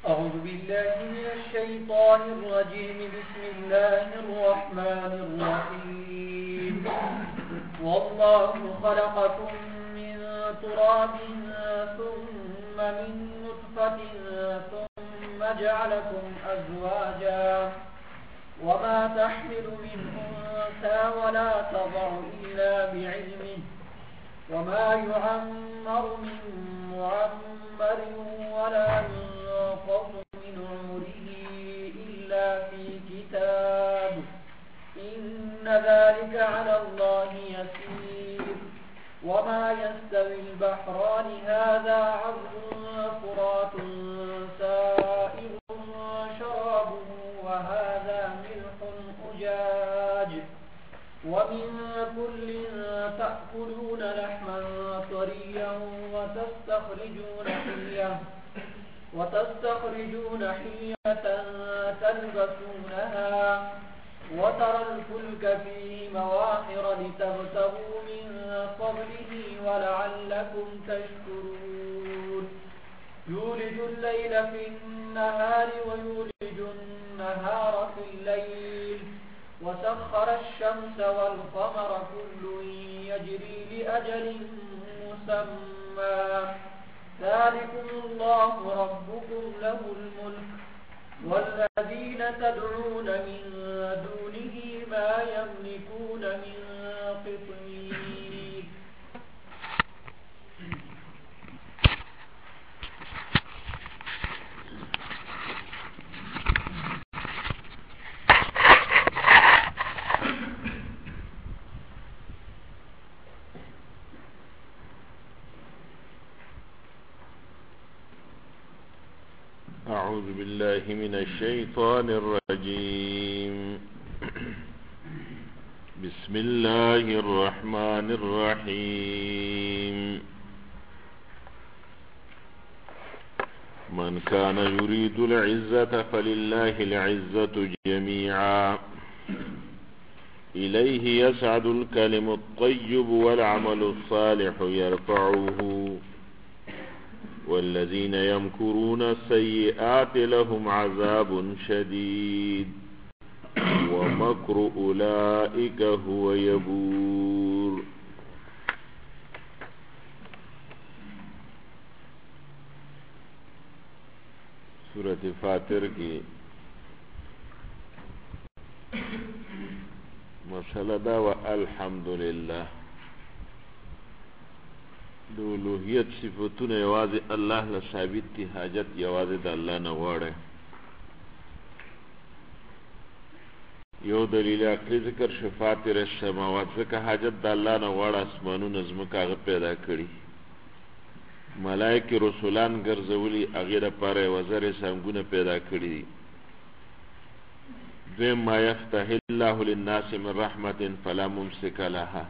أعوذ بالله من الشيطان الرجيم. بسم الله الرحمن الرحيم. والله خلقكم من تراب ثم من نطفة ثم جعلكم أزواجا وما تحمل من أنثى ولا تضع إلا بعلمه وما يعمر من معمر ولا ينقص من عمره إلا في كتاب إن ذلك على الله يسير. وما يستوي البحران هذا عذب فرات سائغ شرابه وهذا ملح أجاج ومن كل تأكلون لحما طريا وتستخرجون حلية تلبسونها وترى الفلك فيه مواخر لتبتغوا من فضله ولعلكم تشكرون. يولج الليل في النهار ويولج النهار في الليل وسخر الشمس والقمر كل يجري لأجل مسمى ذلكم الله ربكم له الملك والذين تدعون من دونه ما يملكون من قطمير. أعوذ بالله من الشيطان الرجيم. بسم الله الرحمن الرحيم. من كان يريد العزة فلله العزة جميعا إليه يسعد الكلم الطيب والعمل الصالح يرفعه والذين يمكرون السيئات لهم عذاب شديد ومكر أولئك هو يبور. سورة فاتر کی مسئلہ دا و الحمدللہ د الوهیت صفتونه یوازې الله له ثابت دي، حاجت یوازې د الله نه غواړي. یو دلیل عقلی ذکر شو فاطر السماوات، ځکه حاجت د الله نه غواړي، اسمانونه ځمکه هغه پیدا کړي، ملائکې رسولان ګرځولي، هغې دپاره یوه زرې سنګونه پیدا کړي دي. دویم ما یفتح الله للناس من رحمت فلا ممسک لها،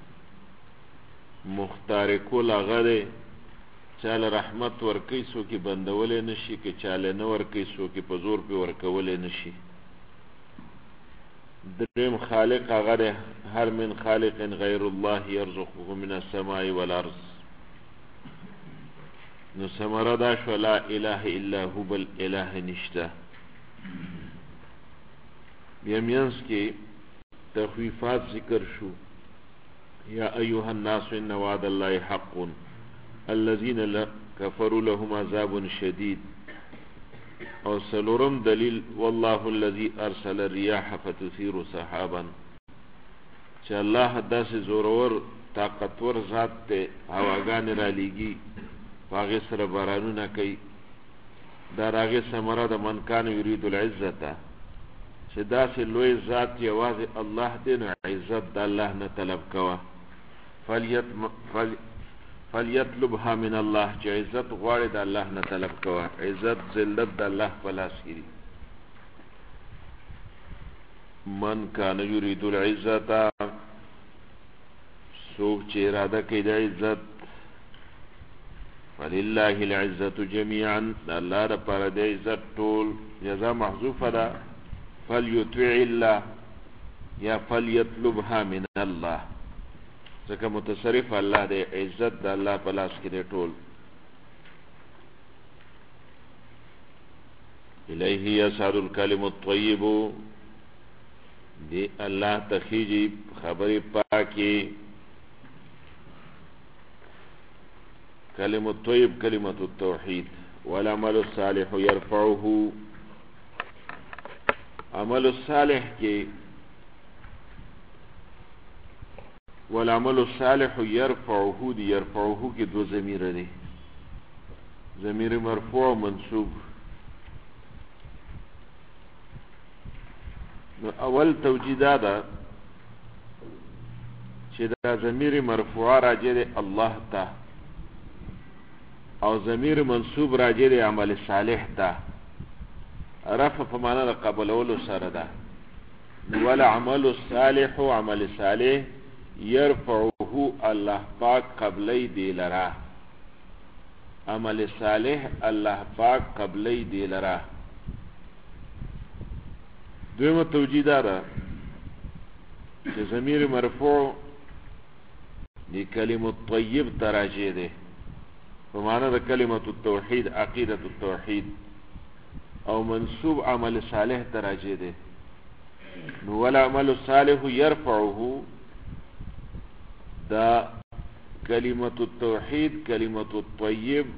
مختار کول هغه دی چاله رحمت ورکوي څوک یې بندولی نشي، که چاله نه ورکوي څوک یې په زور پې ورکولی نشي. دریم خالق هغه دی هر من خالق غیر الله یرزقه من السماء والارض. نو ثمره دا شوه لا اله الا هو، بل اله نشته. بیا منځ کې تخویفات ذکر شو، یا ایها الناس ان وعد الله حق الذين كفروا لهم عذاب شدید. او سلورم دلیل والله الذي ارسل الرياح فتثير سحابا، چې الله داسې زورور طاقتور ذات دی، هواګانې را لیږي په هغې سره بارانونه کوي. دا د هغې ثمره د من کان یرید العزته، چې داسې لوی ذات یوازې الله دی، نو عزت د الله نه طلب کوه. فلیطلبها من الله، چې عزت غواړي د الله نه طلب کوه. عزت ذلت د الله په لاس کې دي. من کان یرید العزته، څوک چې اراده کوي د عزت، فلله العزة جميعا، د الله دپاره د عزت ټول. جزا محذوفه ده، فلیطع الله یا فلیطلبها من الله، ځکه متصرف الله دی، عزت د الله په لاس کې دی ټول. الیه یصعد الکلم الطیب دی الله تخیجی خبر پاکی کلم الطیب کلمت التوحید والعمل الصالح يرفعه عمل الصالح کی والعمل الصالح يرفعه دی يرفعه کی دو ضمیر دی ضمیر مرفوع منصوب نو اول توجیدا دا چې دا ضمیر مرفوع راجع دی الله ته او ضمیر منصوب راجع دی عمل صالح ته رفع په معنا د قبولولو سره ده ولا عمل الصالح عمل صالح يرفعه الله پاک قبلی دی لرا عمل صالح الله پاک قبلی دی لرا دویمه توجیه ده چې ضمیر مرفوع دی کلمه الطیب تراجع ده په معنا د کلمه التوحید عقیده التوحید او منصوب عمل صالح تراجع ده نو ولا عمل الصالح يرفعه دا کلمه التوحید کلمه الطیب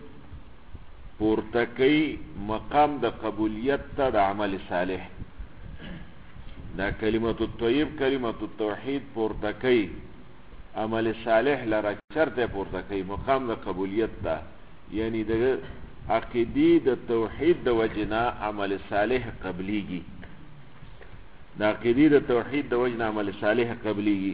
پورتکی مقام د قبولیت ته د عمل صالح دا کلمه الطیب کلمه التوحید پورتکی عمل صالح لره چرته پورتکی مقام د قبولیت ته یعنی د عقیدی د توحید د وجنا عمل صالح قبلیږي د عقیدی د توحید د وجنا عمل صالح قبلیږي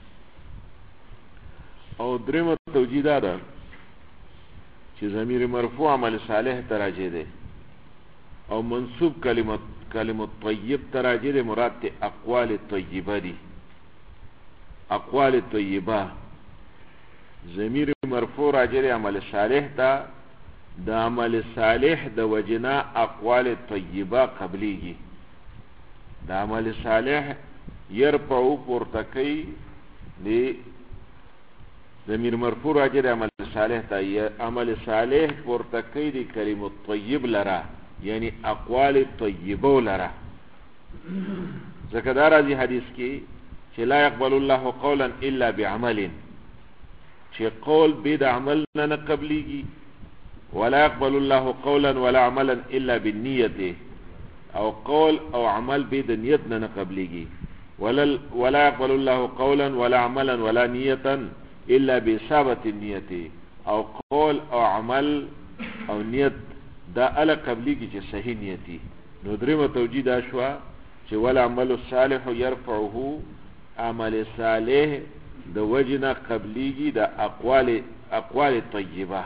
او درېمه توجیه ده چې ضمیر مرفوع عمل صالح تراجع ده او منصوب کلمه طیب تراجع ده مراد ته اقوال طیبه دي اقوال طیبه ضمیر مرفوع راجع ده عمل صالح ته د عمل صالح د وجنا اقوال طیبه قبلیږي د عمل صالح يرفع پورتکی دی ضمیر مرفوع راجع ده عمل صالح ته عمل صالح پورتکی دی کلمه طیب لرا یعنی اقوال طیبه لرا ځکه دا راځي حدیث کې چې لا يقبل الله قولا الا بعمل چې قول بيد عمل نه قبليږي ولا يقبل الله قولا ولا عملا الا بالنيه او قول او عمل بيد نيت نه قبليږي ولا يقبل الله قولا ولا عملا ولا نيه الا باصابه النيه او قول او عمل او نیت دا ال قبليږي چې صحیح نیتی نو درېمه توجیه دا شو چې ولا عمل الصالح يرفعه عمل صالح د وجنا قبليږي د اقوال طیبه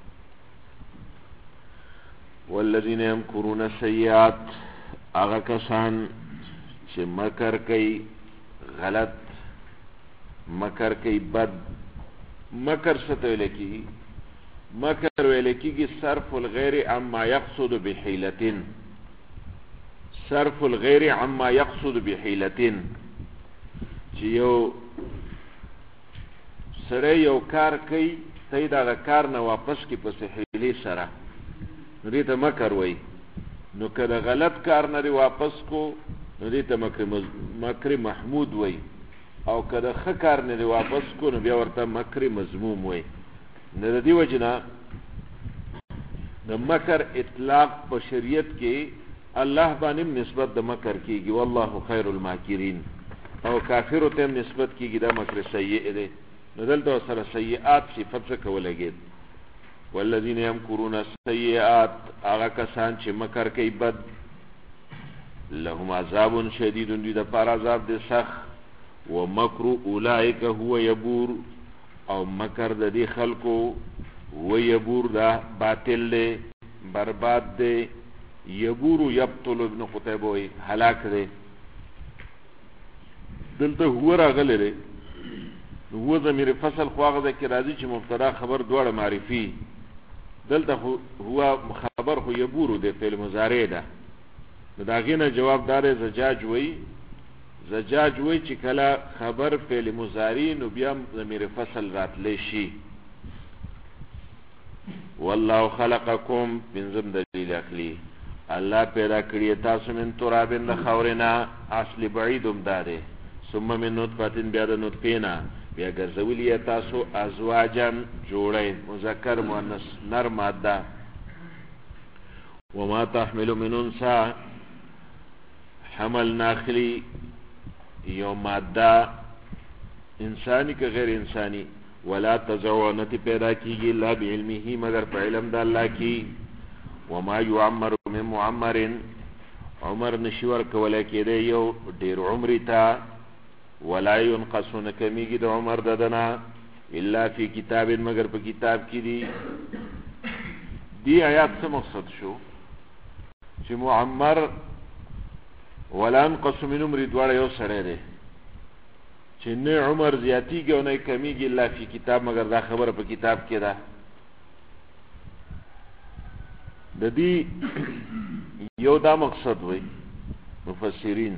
والذین یمکرون السیئات هغه کسان چې مکر کوي غلط مکر کوي بد مکر څه ته ویل کیږي مکر ویل کیږي صرف الغیر عما یقصد بحیلة صرف الغیر عما یقصد بحیلة چې یو سره یو کار کوي ته دا کار نه واپس کی په حیلې سره نو دې ته مکر وای نو کله غلط کار نه واپس کو نو دې ته مکر محمود وای او کله ښه کار نه واپس کو نو بیا ورته مکر مذموم وای نه د دې وجنه د مکر اطلاق په شریعت کې الله باندې نسبت د مکر کیږي والله خیر الماکرین او کافر ته نسبت کیږي د مکر سیئ دی نو دلته سره سیئات صفت څه کولګي والذین یمکرون السیئات هغه کسان چې مکر کوي بد لهم عذاب شدید دوی د پاره عذاب دي سخت ومکر اولئک هو یبور او مکر د دې خلکو و یبور دا باطل دی برباد دی یبور یبطل ابن قتیبه وی هلاک دی دلته هو راغلی دی هو ضمیر فصل خواغه ده کې راځي چې مبتدا خبر دواړه معرفي دلته هو خبر خو یبور دی فعل مضارع ده دا غینه جواب دار زجاج وی چې کله خبر فعل مضارع نو بیا ضمیر فصل راتلی شي والله خلقکم بنظم دلیل عقلی الله پیدا کړی تاسو من ترابن د خاورنا اصل بعیدم داره ثم من نطفه بیا د نطفه نه بیا ګرځولې تاسو ازواجن جوړې مذکر مؤنث نر ماده وما تحمل من انثى حمل ناخلی یو ماده انسانی که غیر انسانی ولا تزعونت پیدا کیږي الا بعلمه مگر په علم د الله کی وما يعمر من معمر عمر نشور کولای کېده یو ډیر عمر ته ولا ينقص نکمیږي د عمر ددنه الا فی کتاب مگر په کتاب کې دی آیات څه مقصد شو چې معمر ولا ينقص من عمر دواړه یو سره دی چې نه عمر زیاتیږي او نه کمیږي الا فی کتاب مگر دا خبره په کتاب کې ده د دې یو دا مقصد وای مفسرین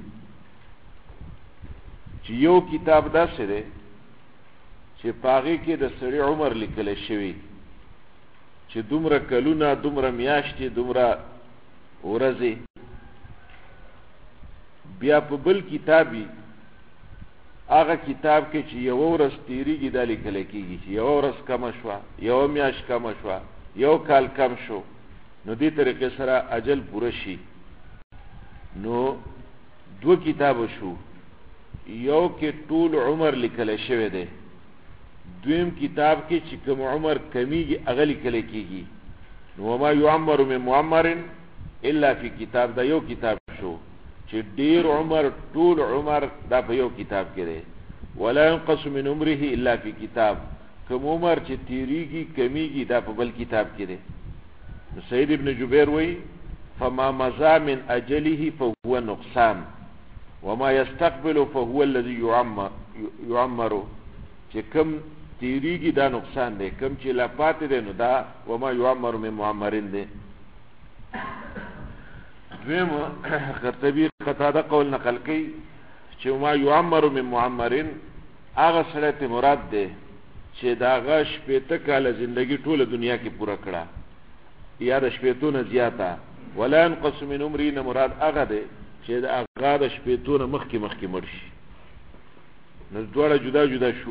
چې یو کتاب داسې دی چې پاغي کې د سړي عمر لیکل شوی چې دومره کلونه دومره میاشتې دومره ورځې بیا په بل کتابي هغه کتاب کې چې یو ورځ تیریږي دا لیکل کېږي چې یو ورځ کم شوه یو میاشت کم شوه یو کال کم شو نو دې طریقې سره اجل پوره شي نو دو کتاب شو یو کې ټول عمر لیکل شوی دی دویم کتاب کې چې کوم عمر کمیږي هغه لیکل کېږي نو وما يعمر من معمر الا فی کتاب دا یو کتاب شو چې ډیر عمر ټول عمر دا په یو کتاب کې دی ولا ينقص من عمره الا فی کتاب کوم عمر چې تیریږي کمیږي دا په بل کتاب کې دی سید ابن جبیر وی فما مضى من اجله فهو نقصان وما يستقبل فهو الذي يعمر چې کم تیریږي دا نقصان دی کم چې لا پاتې دی نو دا وما يعمر من معمرین دی دویم قرطبی قتاده قول نقل کوي چې ما يعمر من معمرین هغه سره ته مراد دی چې دا غش په کاله ژوندۍ ټوله دنیا کې پوره کړه یا د شپېتونه زیاته ولا ينقص من عمرین مراد هغه دی چې دا هغه د شپېتونه مخکې مړ شي نو دواړه جدا جدا شو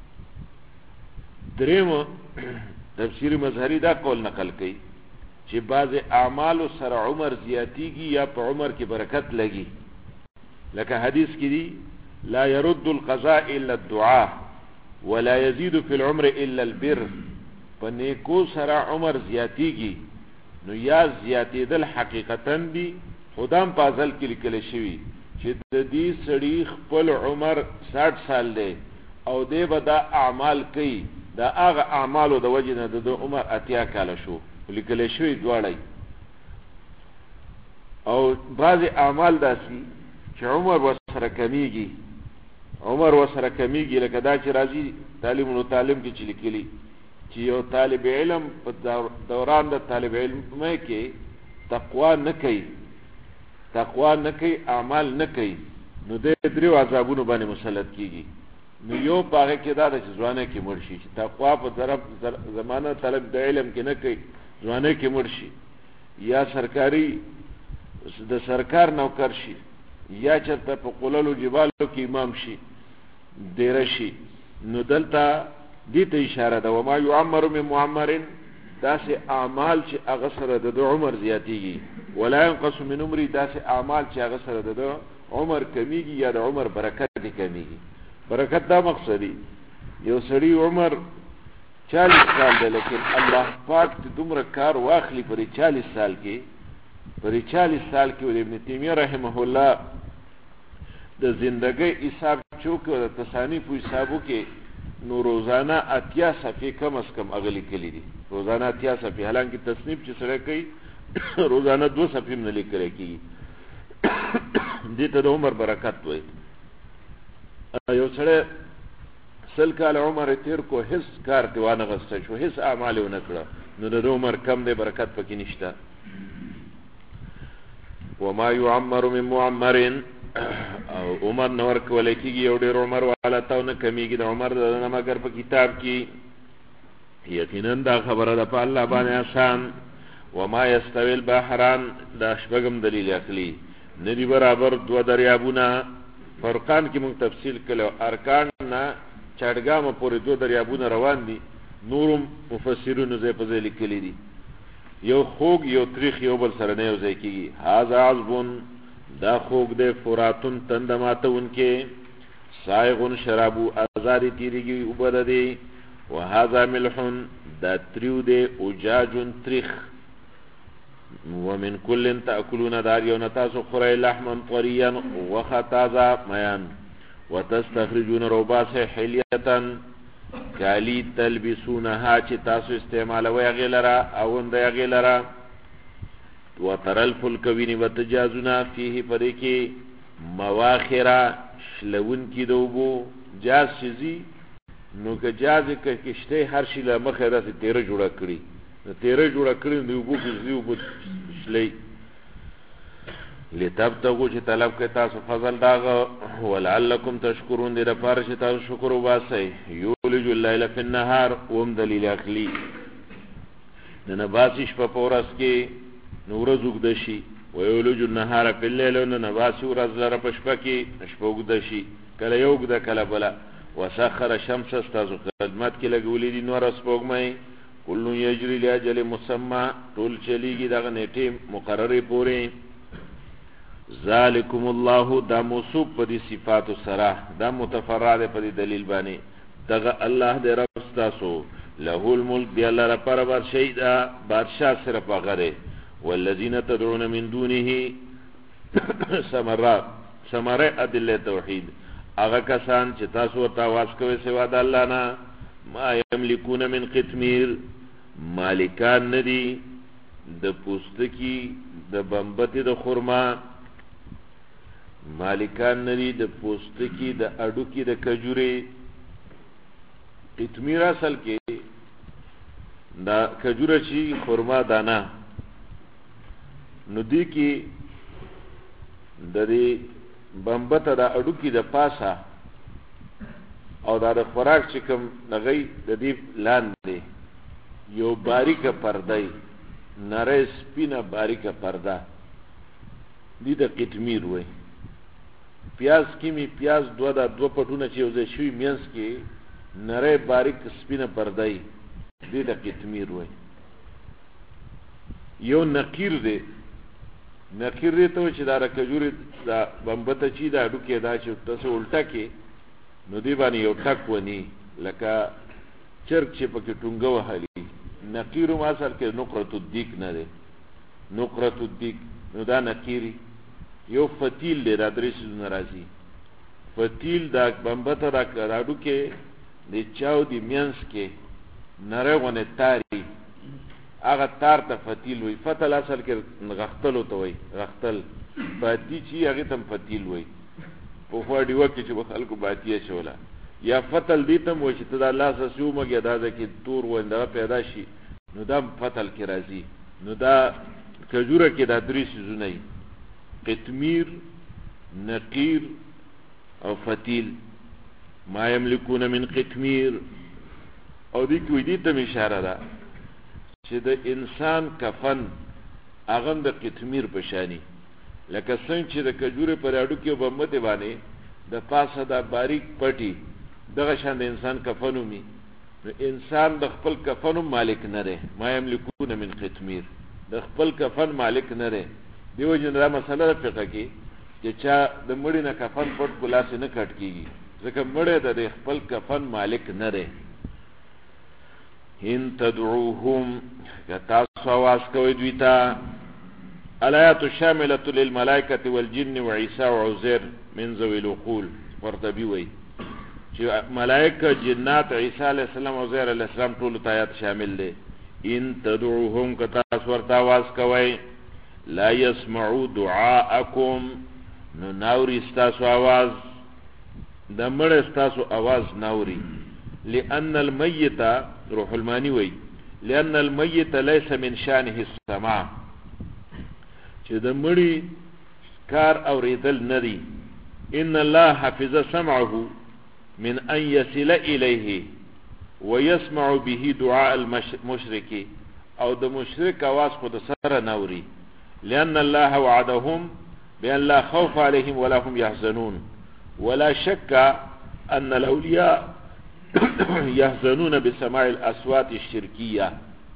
دریم تفسیر مظهری دا قول نقل کوي چې بعض اعمال سره عمر زیاتیږي یا په عمر کې برکت لګي لکه حدیث کې دی لا يرد القضاء الا الدعاء ولا يزيد في العمر الا البر په نیکو سره عمر زیاتیږي نو یا زیاتېدل حقیقتا دی خدام په ازل کې لیکل شوی چې د دې سړي خپل عمر 60 سال دی او دی به دا اعمال کوي دا هغه اعمالو د وجې نه د عمر 80 کاله شو لیکل شوی دواړی او بعض اعمال داسي چې عمر وسره کمیږي لکه دا چې راځي تعلیم کې چې لیکلي چې یو طالب علم په دوران د طالب علم کې تقوا نه کوي اعمال نه کوي نو د دریو عذابونو باندې مسلط کیږي نو یو پاره کې دا د ځوانه کې مرشي چې تقوا په طرف زمانہ طالب د علم کې نه کوي ځوانه کې مرشي یا د سرکار نوکر شي یا چرته په قللو جبالو کې امام شي ډیر شي نو دلته دې ته اشاره ده وما يعمر من معمر داسې اعمال چې هغه سره د عمر زیاتیږي ولا ينقص من عمر داسې اعمال چې هغه سره د عمر کمیږي یا د عمر برکت دې کمیږي برکت دا مقصدی یو سړی عمر 40 سال دی لیکن الله پاک دې دومره کار واخلي پر 40 سال کې ابن تیمیه رحمه الله د زندګۍ حساب چوک او تصانیف حسابو کې نو روزانه 80 صفحې کم از کم اغلی کلی دي روزانه 80 صفحې حالانکه تصنیف چې سره کوي روزانه 2 صفحې نه لیکل کیږي دې ته د عمر برکت وایي یو سره سل کال عمر تیر کو هیڅ کار دیوانه غسته شو هیڅ اعمال نه کړه نو د عمر کم دی برکت پکې نشته وما يعمر من معمر او عمر نور کولای کیږي یو ډیر عمر والا تاو نه کمیږي د عمر د مگر په کتاب کې یقینا دا خبره ده په الله باندې آسان وما يستوي البحران دا شپږم دلیل عقلی ندی برابر دو دریابونه فرقان کې موږ تفصیل کړو ارکان نه چړګام پورې دو دریابونه روان دي نورم مفسرونو زې په ځای لیکلي دي یو خوږ یو تریخ یو بل سره نه یو ځای کېږي هذا عذب دا خوږ دی فراتون تنده ماتونکې سائغ شرابو ازاری تیریږي اوبه ده دی وهذا ملح دا تریو دی اجاج تریخ ومن كل تأكلون دار یو نتاسو خورای لحما طریا وخا تازه میان وتستخرجون روباس حلیتا کالی تلبسونها چی تاسو استعمالوی غیلرا اوند غیلرا وترل فلکوینی وتجازونا فیه پدیکی مواخرا شلون کی دوبو جاز شزی نو که جازی که کشته هر شی لمخه داسی تیره جوڑا کری تیره جوڑا کری دوبو کشدی اوبو شلی لتبتغو چی طلب که تاسو فضل داغا ولعلکم تشکرون دی دفار چی تاسو شکر و باسی یولج اللیل فی النهار وم دلیل اخلی ننباسیش پا پورس که نورز اگدشی ویولج النهار فی اللیل ننباسی ورز لر پشپکی نشپا اگدشی کل یو اگده کل بلا وسخر شمس استاسو خدمت کی لگولی دی نور اسپوگمائی کلو یجری لاجل مسمع طول چلیگی داغ نیٹی مقرری پوری ذالکم الله دا موصوب پا دی صفات سرا دا متفرع پا دی دلیل بانی داغ اللہ دی رب استاسو له الملک دی اللہ را پر بادشاہ دا بادشاہ صرف آغره والذین تدعون من دونه سمره ادل توحید اغا کسان چه تاسو ورطا آواز کوئی سوا دا اللہ نا ما یملکون من قتمیر مالکان ندی دا پوستکی دا بمبتی دا خورما مالکان ندی دا پوستکی دا اڈوکی دا کجوری قتمیر اصل کے دا کجور چی خورما دانا ندی کی دا دی بمبتا دا اڈوکی دا پاسا او دا خوراک چکم نغی دا دی لان دی یو باریک پردائی نره سپین باریک پردا دی دا قتمیر وی پیاز کمی پیاز دو دا دو پتونه چی اوزه شوی مینس کی نره باریک سپین پردائی دی دا قتمیر وی یو نقیر دی نقیر دی تو چی دا کجوری دا بمبتا چی دا ڈوکی دا چی تاسو الٹا کی نو دی بانی یو ٹک ونی لکا چرک چی پاکی ٹونگو حالی نقیرو ما اصل که نقرت الدیک نده نقرت الدیک نو دا نقیری یو فتیل دی دا دریسی دو نرازی فتیل دا بمبتا دا ڈوکی دی چاو دی مینس که نره ونه تاری آغا تار تا فتیل وی فتل اصل که غختلو تا وی غختل باتی چی آغی تم فتیل وی پوخوا دیوه که چی بخلکو باتیه چولا یا فتل دیتم وی چی تا دا لاسا سیو مگی دا دا که تور وی دا پیدا شی نو دا فتل که رازی نو دا کجوره که دا دری سیزونه قتمیر نقیر او فتیل ما یملکون من قتمیر او دی کوئی دیتم اشاره دا چه دا انسان کفن اغم دا قتمیر پشانی لکه څنګه چې د کجوره پر اډو کې وبمته باندې د پاسه دا باریک پټي دغه شان د انسان کفنو می نو انسان د خپل کفنو مالک نه دی ما یملکون من قتمیر د خپل کفن مالک نه دی دیو جن را مسله فقہ کې چې چا د مړی نه کفن پټ ګلاس نه کټ کیږي ځکه مړی د خپل کفن مالک نه دی ان تدعوهم کتا سواس کوي دویتا الآیات الشاملة للملائکة والجن وعیسی وعزیر من ذوی العقول قرطبی وی چې ملائکه جنات عیسی علیہ السلام او عزیر علیہ السلام ټول آیات شامل دي ان تدعوهم کتا سورت आवाज کوي لا يسمعوا دعاءکم نو ناوري استاسو आवाज د مړ استاسو आवाज ناوري لأن الميت روح المانی وی لأن الميت ليس من شانه السماع چې د مړی کار اوریدل ندی ان الله حفظ سمعه من ان يصل اليه ويسمع به دعاء المشرك او د مشرک आवाज خود سره نوري لأن الله وعدهم بأن لا خوف عليهم ولا هم يحزنون ولا شك أن الأولياء يحزنون بسماع الأصوات الشركية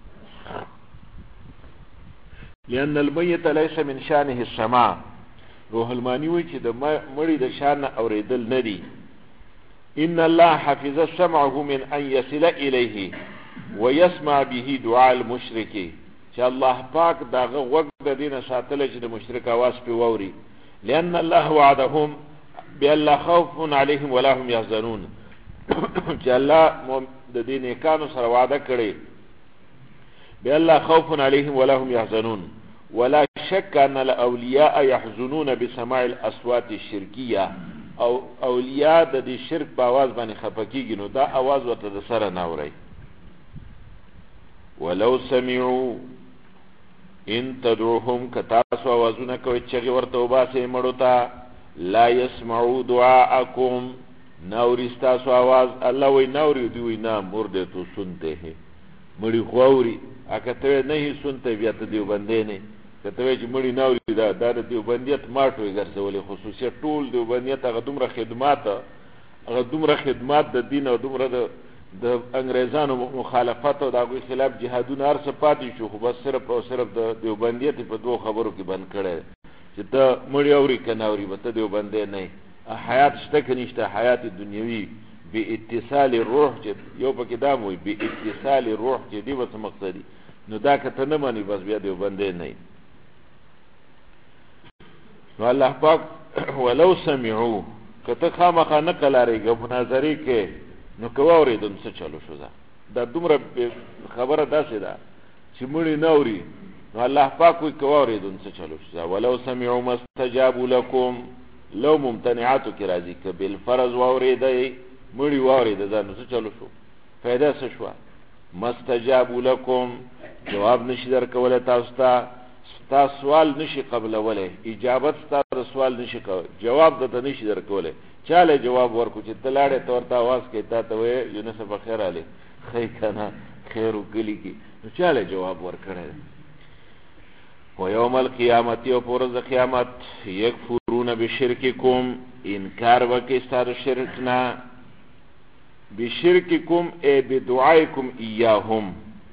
لأن الميت ليس من شانه السماع روح المانی وی چې د مړي د شان اوریدل ندي ان الله حفظ سمعه من ان يصل اليه ويسمع به دعاء المشرك چې الله پاک داغه وګ د دینه ساتل چې د مشرک आवाज په ووري لأن الله وعدهم بأن لا خوف عليهم ولا هم يحزنون چې الله د دینه کانو سره وعده کړی بأن لا خوف عليهم ولا هم يحزنون ولا شك أن الأولياء يحزنون بسماع الأصوات الشركية او اولیاء د دې شرک په आवाज باندې خفقېږي نو دا आवाज ورته د سره ناوري ولو سمعوا ان تدعوهم کتاسو आवाजونه کوي چې ورته وباسه مړو ته لا يسمعوا دعاءكم ناوري تاسو आवाज الله وی ناوري دی وی نه مرده تو سنته ہے مړی خوري اګه ته نه هي سنته بیا ته دیو باندې نه کته چې مړی ناوري دا د دیوبندیت ماټوي ګرځولې خصوصي ټول دیوبندیت هغه دومره خدمات د دین او دومره د انګريزانو مخالفت او دغه خلاف جهادونه هر څه پاتې شو خو بس صرف او صرف د دیوبندیت په دوه خبرو کې بند کړي چې ته مړی اوري کنه اوري به ته دیوبندې نه حیات شته کنيشته حیات دنیوي به اتصال روح چې یو پکې دا موي به اتصال روح چې دی وڅ مقصدی نو دا کته نه مانی بس بیا دیوبندې نه نو الله پاک ولو سمعوا کته خامخا نقل اړیږي مناظری کې نو کووري دم څه چلو شو دا دومره خبره داسې ده چې مړی نوري نو الله پاک کوئی کووري دم څه چلو شو ولو سمعوا مستجابوا لكم لو ممتنعات کی راضی ک بالفرض واوریدای مړی واورید ځان څه چلو شو پیدا څه شو مستجابوا لكم جواب نشي درکوله تاسو ته تا سوال نشي قبل وله اجابت تا سوال نشي کوي جواب دته نشي درکوله چاله جواب ورکو چې تلاړه تورته आवाज کوي تا ته وي یونس بخیر علي خیر کنه خیر وکلی کی نو چاله جواب ورکړي و یوم القیامت او پرز قیامت یکفرون بشرککم انکار وکي ستاسو شرکنا بشرککم ای بدعائکم ایاهم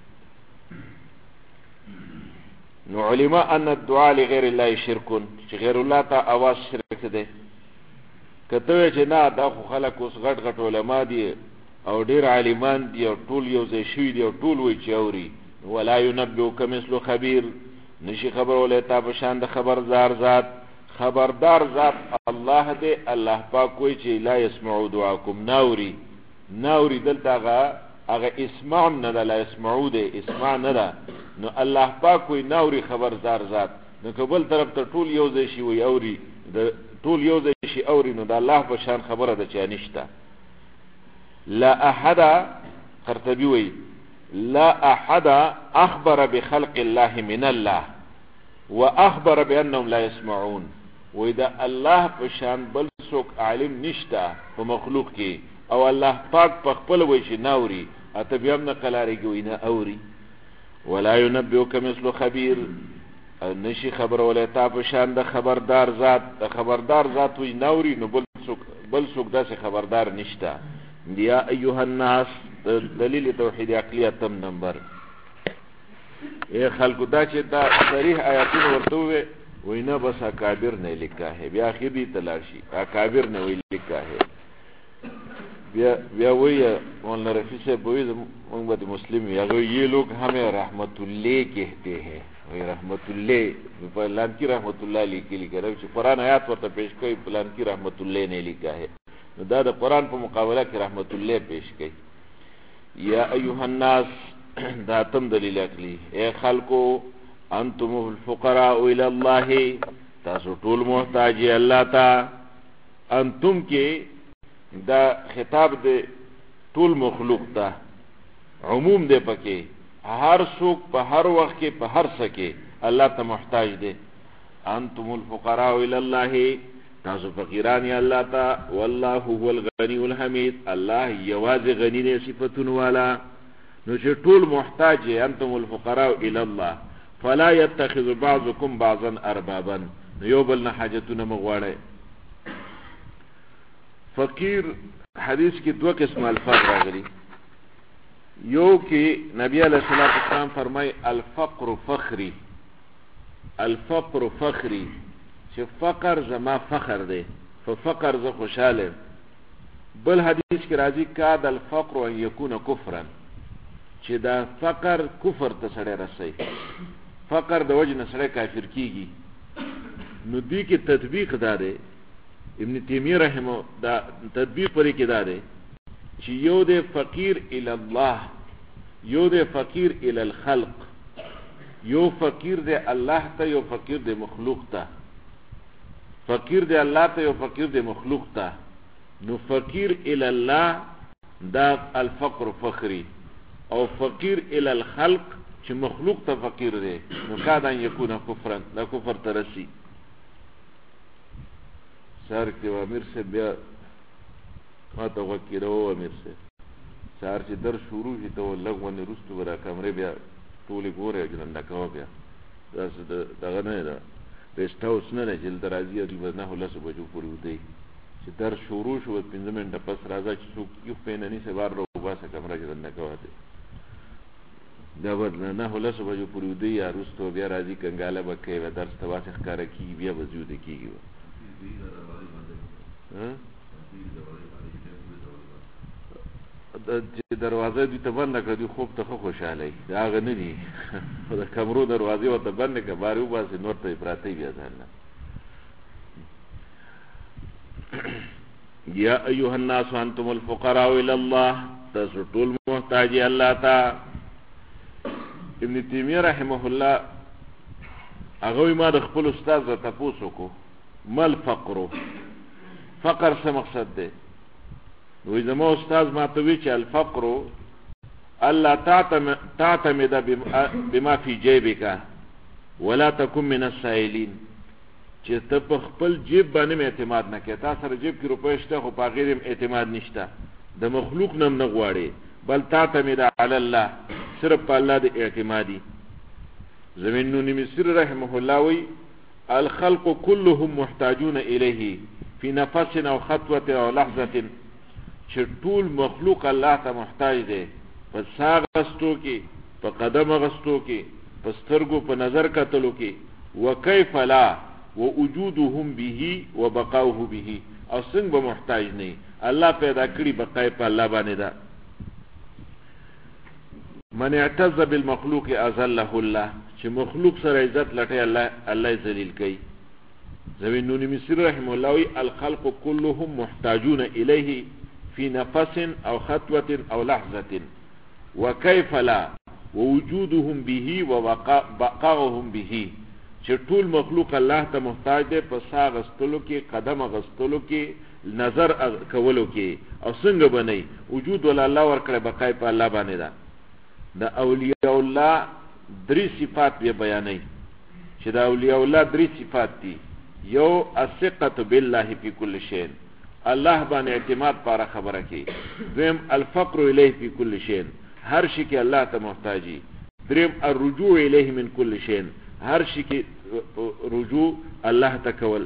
نو علماء ان الدعاء لغیر الله شرک چې غیر الله ته आवाज شرک ده کته چې نه دا خو خلک اوس غټ علما دي او ډیر عالمان دي او ټول یو ځای شوی دي او ټول وی چوري ولا ينبئك مثل خبير نشي خبر ولې تا په شان د خبردار ذات الله دې الله پاک وی چې لا يسمعوا دعاكم ناوري دلته هغه اسمع نه لا يسمعوا دې اسمع نه ده نو الله پاک وی ناوري خبردار ذات نو قبل طرف ته ټول یو ځای شي وی اوري ټول یو ځای شي اوري نو د الله په شان خبره ده چې نشته لا احد قرطبي وی لا احد اخبر بخلق الله من الله واخبر بانهم لا يسمعون واذا الله په شان بل څوک عالم نشته په مخلوق کې او الله پاک په خپل وی چې ناوري اته بیا نه قلاریږي نه اوري ولا ينبئك مثل خبير نشي خبر ولا تا په شان د خبردار ذات وی ناوري نو بل څوک داسې خبردار نشته یا ایها الناس دلیل توحید عقلیه تم نمبر اے خلق دا چې دا صریح آیاتونه ورته وینا بس اکابر نه لیکا ہے بیا اخیری تلاشی اکابر نے وی لیکا ہے بیا وی مولانا رفیع سے بوئی امت مسلم یہ لوگ ہمیں رحمت اللہ کہتے ہیں وی رحمت اللہ پلان کی رحمت اللہ لیکي لکه قرآن آیات ورته پیش کوي پلان کی رحمت اللہ نے لیکا ہے دا د قرآن په مقابله کې رحمت الله پیش کړي یا ایها الناس دا تم دلیل عقلی اے خلقو انتم الفقراء الى الله تاسو ټول محتاج الله ته انتم کې دا خطاب د ټول مخلوق ته عموم دی پکې هر څوک په هر وخت کې په هر څه کې الله ته محتاج دی انتم الفقراء الى الله تاسو فقیران یا الله تا والله هو الغنی الحمید الله یواز غنی نے صفاتون والا نو چې ټول محتاج یې انتم الفقراء الى الله فلا يتخذ بعضكم بعضا اربابا، نو یو بل نه حاجتونه مغواړئ. فقیر حدیث کې دوه قسم الفاظ راغلي. یو کې نبی علیہ الصلوۃ والسلام فرمای الفقر فخری، الفقر فخری، چې فقر زما فخر دی، ففقر زه خوشاله. بل حدیث کې راځي کاد الفقر ان یکون کفرا، چې دا فقر کفر ته سړی رسي، فقر د وجه نه سړی کافر کیږي. نو دې کې تطبیق دا دی، ابن تیمیه رحمه دا تطبیق پرې کې دا دی چې یو دی فقیر الی الله، یو دی فقیر الی الخلق، یو فقیر دی الله ته، یو فقیر دی مخلوق ته. فقیر دی الله ته، یو فقیر دی مخلوق ته. نو فقیر الی الله دا الفقر فخری، او فقیر الی الخلق چې مخلوق ته فقیر دی نو کاد ان یکون کفرا، دا کفر ته رسی. سهار کې امیر صاحب بیا ما ته غوږ کېده، و امیر صاحب سهار چې درس شروع شي ته لږ ونې وروسته به را کمرې بیا ټولې ګورې جلنده کوه، بیا داسې دغه نه ده، ریسټ هاوس نه دی چې دلته راځي او دوی به 9-10 بجو پورې ودی. چې درس شروع شو 15 منټه پس راځه چې څوک یو پې نه نیسي بار را وباسه کمره جلنده کوه دی، بیا به 9-10 بجو پورې ودی یا وروسته بیا راځي کنګاله به کوي، درس ته واسې ښکاره کېږي، بیا به زیوده کېږي. چې دروازه دوی ته بنده کړه دوی خوب ته ښه خوشحاله د هغه نه دي د کمرو دروازې ورته بندې کړه بارې وباسې نور ته یې پراته بیا ځان نه. یا ایها الناس انتم الفقراء الى الله، تاسو ټول محتاج الله ته. ابن تیمیه رحمه الله هغه ما د خپل استاد ته تپوس وکړو مل فقر، فقر څه مقصد دی؟ وی زما استاد ما ته وی چې الفقر الا تعتمد بما في جيبك ولا تكن من السائلين، چې ته په خپل جیب باندې اعتماد نه کوې، تا سره جیب کې روپۍ شته خو په هغې دې اعتماد نشته، د مخلوق نه هم نه غواړې، بل تعتمد علی الله، صرف په الله دې اعتمادي. زمین نونی مصری رحمه الله وی الخلق كلهم محتاجون الیه فی نفس او خطوه او لحظه، چې ټول مخلوق الله ته محتاج دی، په ساه غستو کې، په قدم غستو کې، په سترګو په نظر کتلو کې. وکیف لا ووجودهم به وبقاؤه به، او څنګه به محتاج نه، الله پیدا کړي بقای په الله باندې ده. من اعتز بالمخلوق اذله الله، چې مخلوق سره عزت لټي الله ذلیل کوي. زمین نونی مصری رحمه الله وی الخلق كلهم محتاجون الیه فی نفس او خطوه او لحظه وکیف لا ووجودهم به وبقاؤهم به، چې ټول مخلوق الله ته محتاج دی په ساه غستلو کې، قدم غستلو کې، نظر کولو کې، او څنګه بنئ وجود ول الله ورکړي بقای په الله باندې ده. د اولیاء الله درې صفات به بیانې، چې د اولیاء الله درې صفات دي. یو الثقه بالله فی کل شیء، الله باندې اعتماد پاره خبره کې. دویم الفقر الیه فی کل شیء، هر شي کې الله ته محتاجی. دریم الرجوع الیه من کل شیء، هر شي کې رجوع الله ته کول.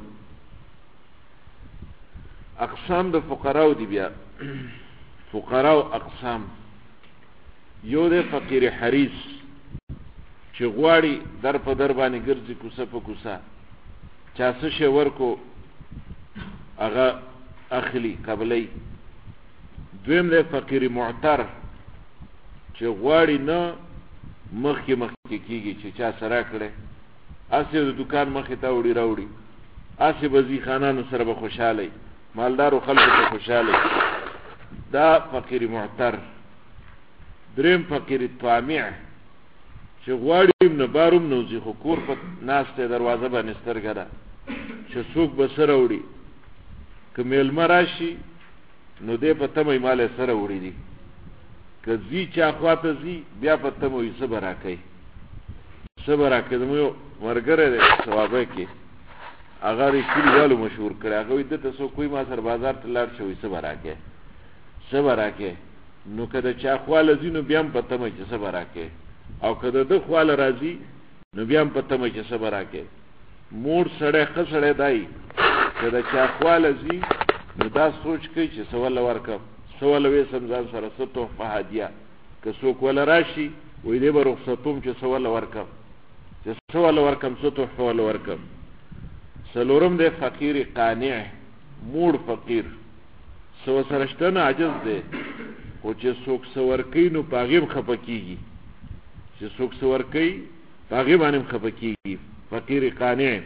اقسام د فقراو دی بیا فقراو اقسام. یو د فقیر حریص چې غواړي در په در باندې ګرځي کوسه په کوسه، چا څه شی ورکو هغه اخلي قبلی. دویم د فقیر معتر چې غواړي نه مخکې کېږي چې چا سره کړي، اسې د دکان مخې ته وړي راوړي، اسې به خانانو سره به خوشحالی، مالدارو خلکو ته خوشحالی، دا فقیر معتر. دریم فقیر طامع چې غواړي نه باروم نوځي، خو کور په ناسته دروازه باندې سترګه ده چې څوک به سره وړي، که میلمه راشي نو دی په تمه مال سره وړي دي، که ځي چا خواته ځي بیا په تمه وي څه به راکوي څه به راکوي. زموږ یو ملګری دی ثوابه کې، هغه د کلیوالو مشهور کړی، هغه وایي دته څوک کوي ما سره بازار ته لاړ شي څه به راکوي څه به راکوي. نو که د چا خواله ځي نو بیا هم په تمه چې صبر راکې او که د ده خواله راځي نو بیا هم په تمه چې صبر راکې. موړ سړی ښه سړی دی که د چا خواله ځي نو دا سوچ کوي چې څه وله ورکړم، څه وله ویسم ځان سره، څه تحفه هدیه. که څوک وله راشي وایي دی به رخصتوم چې څه وله ورکړم، چې څه وله ورکړم، څه تحفه وله ورکړم. څلورم دی فقیر قانع، موړ فقیر، څه ورسره شته نه عاجز دی، خو چې څوک څه ورکوي نو په هغې هم خفه کېږي، چې څوک څه ورکوي په هغې باندې هم خفه کېږي. فقیر قانع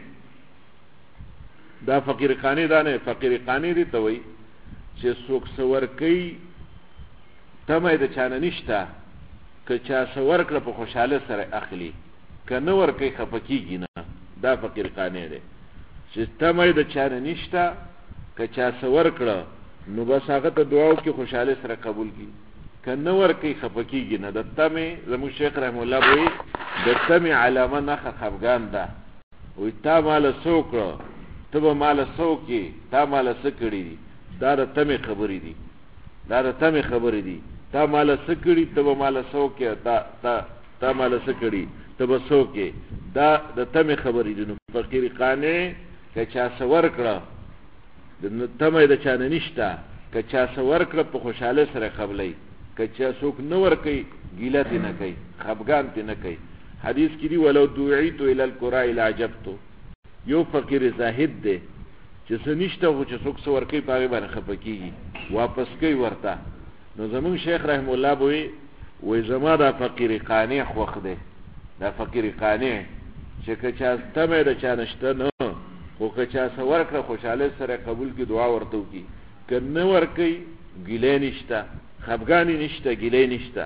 دا فقیر قانع دا نه، فقیر قانع دی ته وایي چې څوک څه ورکوي تمه یې د چا نه نشته، که چا څه ورکړه په خوشحالۍ سره اخلي، که نه ورکوي خفه کېږي نه. دا فقیر قانع دی چې تمه یې د چا نه نشته، که چا څه ورکړه نو بس هغه ته دعا وکړي خوشحالۍ سره قبول کړي، که نه ورکوي خفه کېږي نه. د تمې زموږ شیخ رحم الله وایي د تمې علامه نښه خفګان ده. وایي تا ماله څه وکړه، ته به ماله څه وکړې، تا ماله څه کړي دي. دا د تمې خبرې دي، دا د تمې خبرې دي. تا ماله څه کړي، ته به ماله څه وکړې، تا ماله څه کړي، ته به څه وکړې. دا د تمې خبرې دي. نو فقیر قانع که چا څه ورکړه تمه یې د چا نه نشته، که چا څه ورکړه په خوشحالۍ سره قبلوي، که چا څوک نه ورکوي ګیله ترې نه کوي، خفګان ترې نه کوي. حدیث کې دي ولو دعیتو الی القراء لعجبتو. یو فقیر زاهد دی چې څه نشته خو چې څوک څه ورکوي په هغې باندې خفه کېږي، واپس کوي ورته. نو زمونږ شیخ رحم الله به وایي زما دا فقیر قانع خوښ دی، دا فقیر قانع چې که چا تمه یې د چا نشته نه، خو که چا څه ورکړه خوشحالۍ سره قبول کړي، دعا ورته وکړي، که نه ورکوي ګیلې نشته، خفګان یې نشته، ګیلې نشته.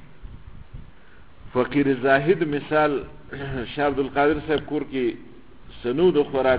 فقیر زاهد مثال شاه عبدالقادر صاحب کور کې سنو د خوراک،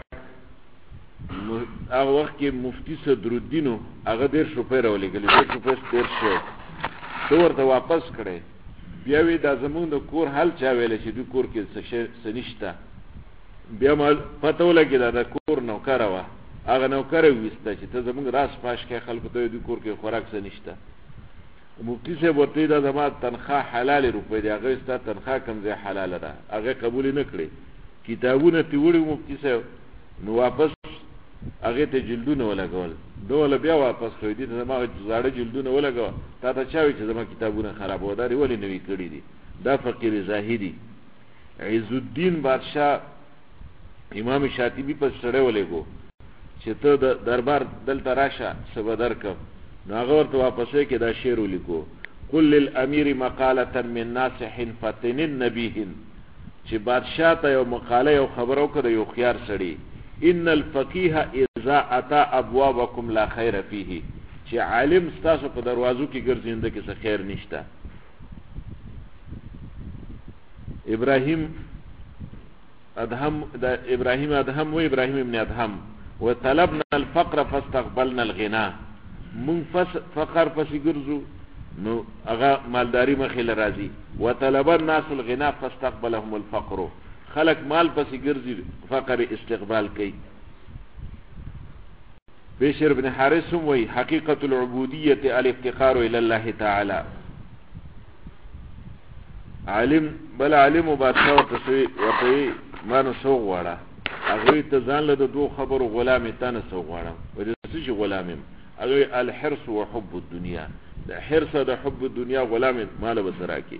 هغه وخت کې مفتي صدرالدین هغه 10 روپۍ راولېږلې، 10 روپۍ تېر شوی، ته ورته واپس کړی. بیا وی دا زمونږ د کور حال چا ویلی چې دوی کور کې څه نشته. بیا پته ولګېده د کور نوکره وه، هغه نوکره وویسته چې ته زمونږ راس پاش کوې خلکو ته دوی کور کې خوراک څه نشته. مفتي صاحب ورته دا زما تنخواه حلالې روپۍ دی، هغه ستا تنخواه کوم ځای حلاله ده، هغې قبولې نه کړې. کتابونه ترې وړي مفتي صاحب، نو واپس هغې ته جلدونه ولګول، ده وله بیا واپس کړی، دې ته زما زاړه جلدونه ولګوه، تا ته چا وایي چې زما کتابونه خرابوه، دا دې ولې نوي کړي دي. دا فقیر زاهدي. عز الدین بادشاه امام شاطبي په سړی ولېږو چې ته د دربار دلته راشه څه به درکړم. نو هغه ورته واپسوی کې دا شعر ولیکو: قل للامیر مقالة من ناصح فتن نبیه، چې بادشاه ته یو مقاله یو خبر وکړه یو خیار سړي: ان الفقیه اذا اتا ابوابکم لا خیر فیه، چې عالم ستاسو په دروازو کې ګرځي انده کې څه خیر نشته. ابراهیم ادهم و ابراهیم ابن ادهم وطلبنا الفقر فاستقبلنا الغنا، مون فقر پسې ګرځو نو هغه مالداری مخې له راځي. وطلب الناس الغنا فاستقبلهم الفقر، خلق مال پسې ګرځي فقر استقبال کوي. بشر بن حارث وی حقیقت العبودیت الافتقار الى الله تعالی. عالم بل عالم و بادشاہ ورته ما نه څه غواړه، هغوی ته ځان له د دوو خبرو غلام یې تا نه څه غواړم، وایي څه چې غلام یم، هغوی الحرص و حب الدنیا، د حرص او د حب الدنیا غلام یې ماله به څه راکړي.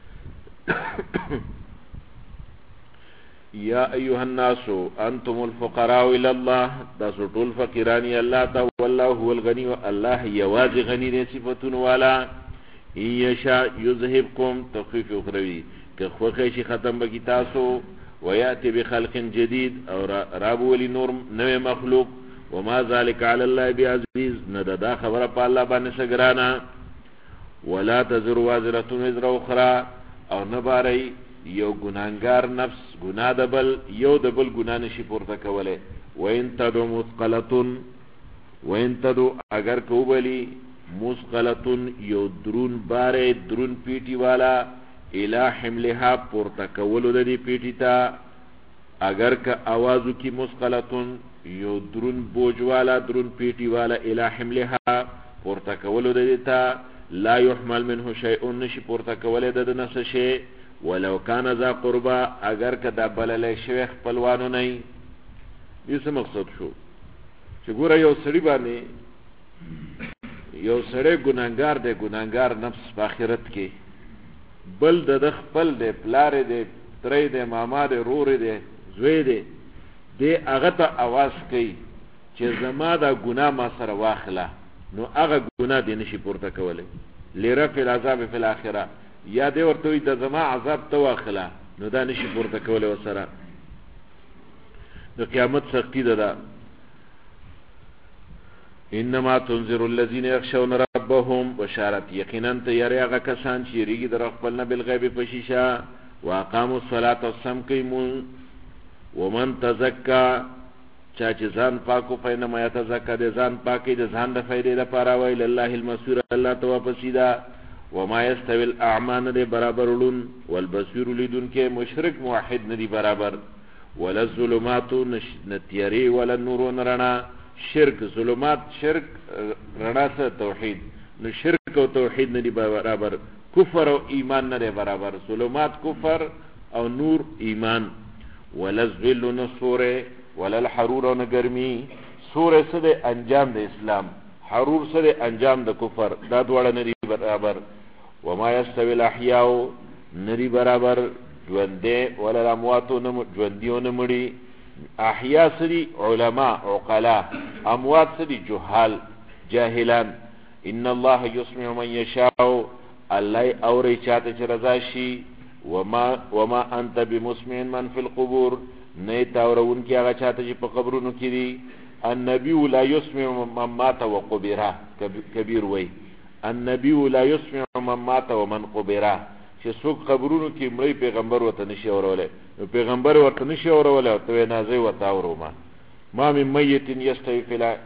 یا ایها الناس انتم الفقراء الى الله، تاسو ټول فقیران یې الله ته، والله هو الغنی، الله یوازې غنی دی صفتونه والا. ان یشاء یذهبکم، تخفیف اخروی، که خوښه شي ختم به کی تاسو، ویاتی بخلق جدید، او رابولی نور نوی مخلوق. وما ذلك على الله بعزیز، نه دا خبره په الله باندې څه ګرانه. ولا تزر وازرة وزر اخرى، او نه باری یو ګناهګار نفس ګناه د بل یو د بل ګناه نشي پورته کولی. وان تدعو مثقلة، وان تدعو اگر کوبلی مثقلة یو درون باره درون پیټی والا، الى حملها پورته کولو د دې پیټی ته، اگر که آوازو کی مثقلة یو درون بوج والا درون پیټی والا، الى حملها پورته کولو د دې ته، لا يحمل منه شيء نشي پورته کولی د نس شی ولو کان ذا قربا اگر که دا بللی شوی خپلوانو نه دې څه مقصد شو چې ګوره یو سړي باندې یو سړی ګناهګار دی ګناهګار نفس په آخرت کې بل د خپل دی پلار دی تری دی ماما دی رور دی زوی دی دی هغه ته اواز کوي چې زما دا ګناه ما سره واخله نو هغه ګناه دی نشي پورته کولی لرفع العذاب فی الاخره یا دی ورته وایي د زما عذاب ته واخله نو دا نشي پورته کولی ورسره د قیامت سختی ده انما تنذر الذين يخشون ربهم بشارت یقینا تیاری هغه کسان چې یریږي در خپل نه بالغیب په شیشه واقاموا الصلاه والصم قیمون ومن تزکا چا چې ځان پاکو فینما یتزکا د ځان پاکي د ځان د فائدې لپاره ویل الله المسیر الله ته واپسی ده وما يستوي الاعمى ندي برابر لون والبصير لدون کې مشرک موحد ندي برابر ولا الظلمات نتیری ولا النور نرنا شرک ظلمات شرک رڼا سره توحید نو شرک او توحید ندي برابر کفر او ایمان ندي برابر ظلمات کفر او نور ایمان ولا الذل نصور ولا الحرور نگرمی سور سره انجام د اسلام حرور سره انجام د کفر دا دواړه ندي برابر وما يستوي الاحياء ندي برابر ژوندې ولا الاموات ژوندیو نه مړي احیا سری علماء عقلا اموات سری جهال جاهلان ان الله يسمع من يشاء الله اوري چاته چې رضا شي وما انت بمسمع من في القبور نه تاورون کې هغه چاته چې په قبرونو کې دي النبي لا يسمع من مات وقبر کبیر وای النبي لا يسمع من مات ومن قبر چې څوک قبرونو کې مړی پیغمبر ورته نشي اورولای نو پیغمبر ورته نشي اورولای او ته نه زوی ورته اورو ما من میت یستوی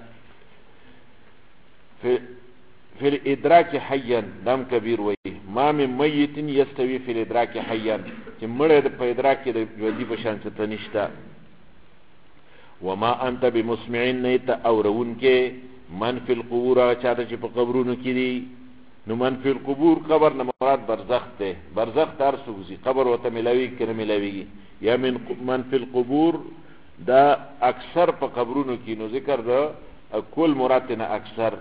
فی الادراک حیا دم کبیر وای ما من میت یستوی فی الادراک حیا چې مړی په ادراک کې د ژوندي په شان څه نشته وما انت بمسمع نیت اورون کې من فی القبور چاته چې په قبرونو کې دي نو من فی القبور قبر نه مراد برزخ ته برزخ تر سوزي قبر وته ملاوي کنه ملاوي یا من فی القبور دا اکثر په قبرونو کې نو ذکر دا کول مراد نه اکثر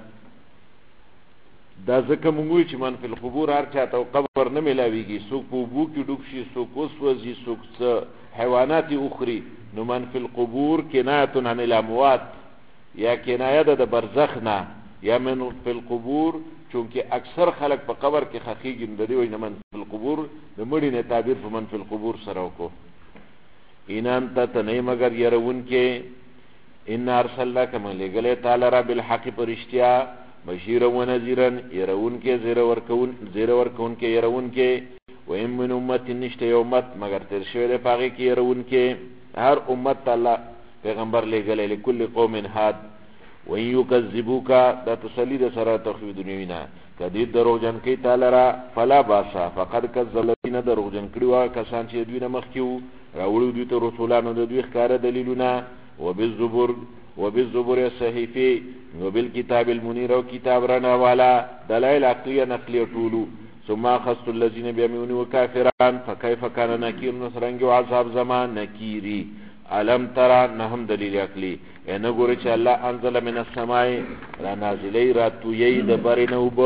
دا ځکه موږ چې من فی القبور هر چاته قبر نه ملاويږي سوق په بو کې ډوب شي سوق وسوځي سوق حیوانات اخرى نو من فی القبور کنایه عن الاموات یا کنایه د برزخ نه یا من فی القبور چونکه اکثر خلق په قبر کې خخیږي د دې وای نه من فی القبور د مړي نه تعبیر په من فی القبور سره وکړو ان انت تنه مگر يرون کې ان ارسلناک من لګله تعالی رب الحق پرشتیا بشیر و نذیرا يرون کې زیر ورکون کې يرون کې و ان من امه نشته امت مگر تر شوی د پاغي کې يرون کې هر امت تعالی پیغمبر لګله لكل قوم هاد وَإِن يُكَذِّبُوكَ دا تسلی دا سره تخفیف دنیوینا کدی دروغجن کی تعالی را فلا باسا فقد کذبوا دروغجن کړي کسان چې دوی نه مخکیو راوړو دوی ته رسولانو د دوی ښکار دلیلونه وبالزبور الصحیفه وبالكتاب المنیر او کتاب رڼا والا دلایل عقلیه نقلیه ټولو ثم اخذت الذين بيمنوا كافرون فكيف كان نكير نصرنګ او عذاب زمان نکیری علم ترى نهم دلیل عقلی ان ګوري چې الله انزل من السماء را نازلې راتو یې د برینه وب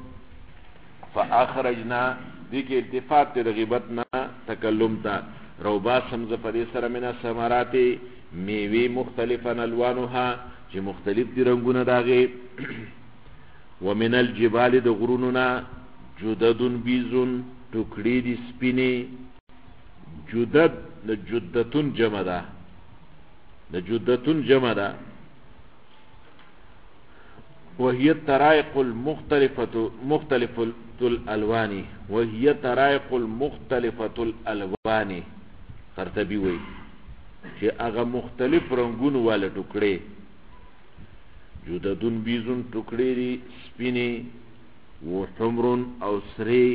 فاخرجنا دې کې التفات د غیبتنا تکلم تا روبا سمز پدې سره من الثمرات میوه مختلفا الوانها چې مختلف دي رنگونه داغه ومن الجبال د غروننا جددن بیزون ټوکړي دي سپینې جدد د جدتون جمع ده د جدتون جمع ده وهي الطرائق مختلفة الالوان وهي طرائق المختلفة الالوان قرطبي وي چې هغه مختلف رنگونو والا ټوکړي جددون بیزون ټوکړي دي سپینې وحمر او سری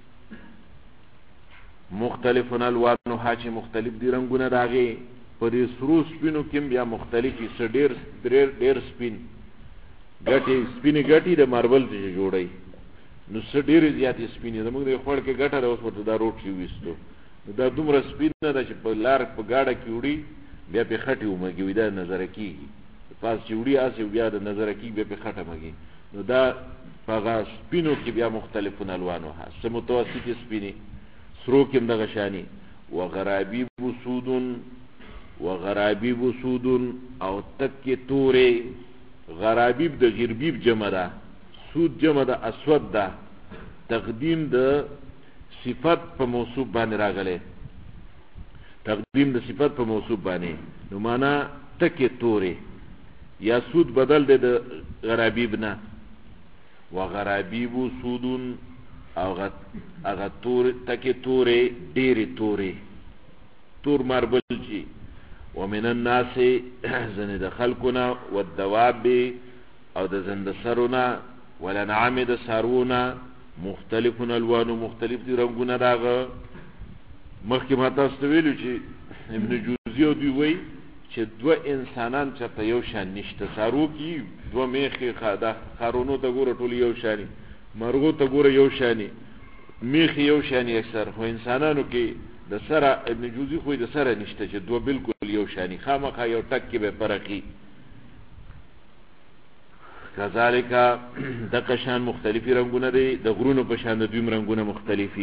مختلفون الوانها چې مختلف دي رنگونه داغه په دې سرو سپینو کې بیا مختلفي ډېر سپین ګټي سپینې ګټي د ماربل څخه جوړي نو څه ډېرې زیاتې سپینې زموږ د خوړ کې ګټه ده اوس ورته دا روټ شي ویستو نو دا دومره سپین نه ده چې په لار په ګاډه کې وړي بیا پې خټې ومږي وي دا نظره کېږي پاس چې وړي هسې بیا د نظره کېږي بیا پې خټه مږي نو دا په هغه سپینو کې بیا مختلفون الوانو ها څه متوسطې سپینې سرو کې هم دغه شانې وغرابیب سودن او تکې تورې غرابیب د غربیب جمع ده سود جمع ده اسود ده تقدیم د صفت په موصوف باندې راغلی تقدیم د صفت په موصوف باندې نو معنا تکې تورې یا سود بدل دی د غرابیب نه وغرابیب سودن او هغه تکې تورې ډېرې تورې تور ماربل چی ومن الناس زنی د خلقنا والدواب او د زندسرنا والانعام د سارونا مختلفون الوانو مختلف دی رنگونه داغه مخکې ما تاسو ته ویلو چې ابن جوزی او دوی وایي چې دوه انسانان چېرته یو شان نشته سارو کې دوه میخې د خارونو ته ګوره ټول یو شاني مرغو ته ګوره یو شاني میخې یو شاني اکثر خو انسانانو کې د سره ابن جوزی خو د سره نشته چې دوه بالکل یو شاني خامخا یو ټک کې به فرقي کذالک دغه شان مختلفي رنگونه دي د غرونو په شان د دوی رنگونه مختلفي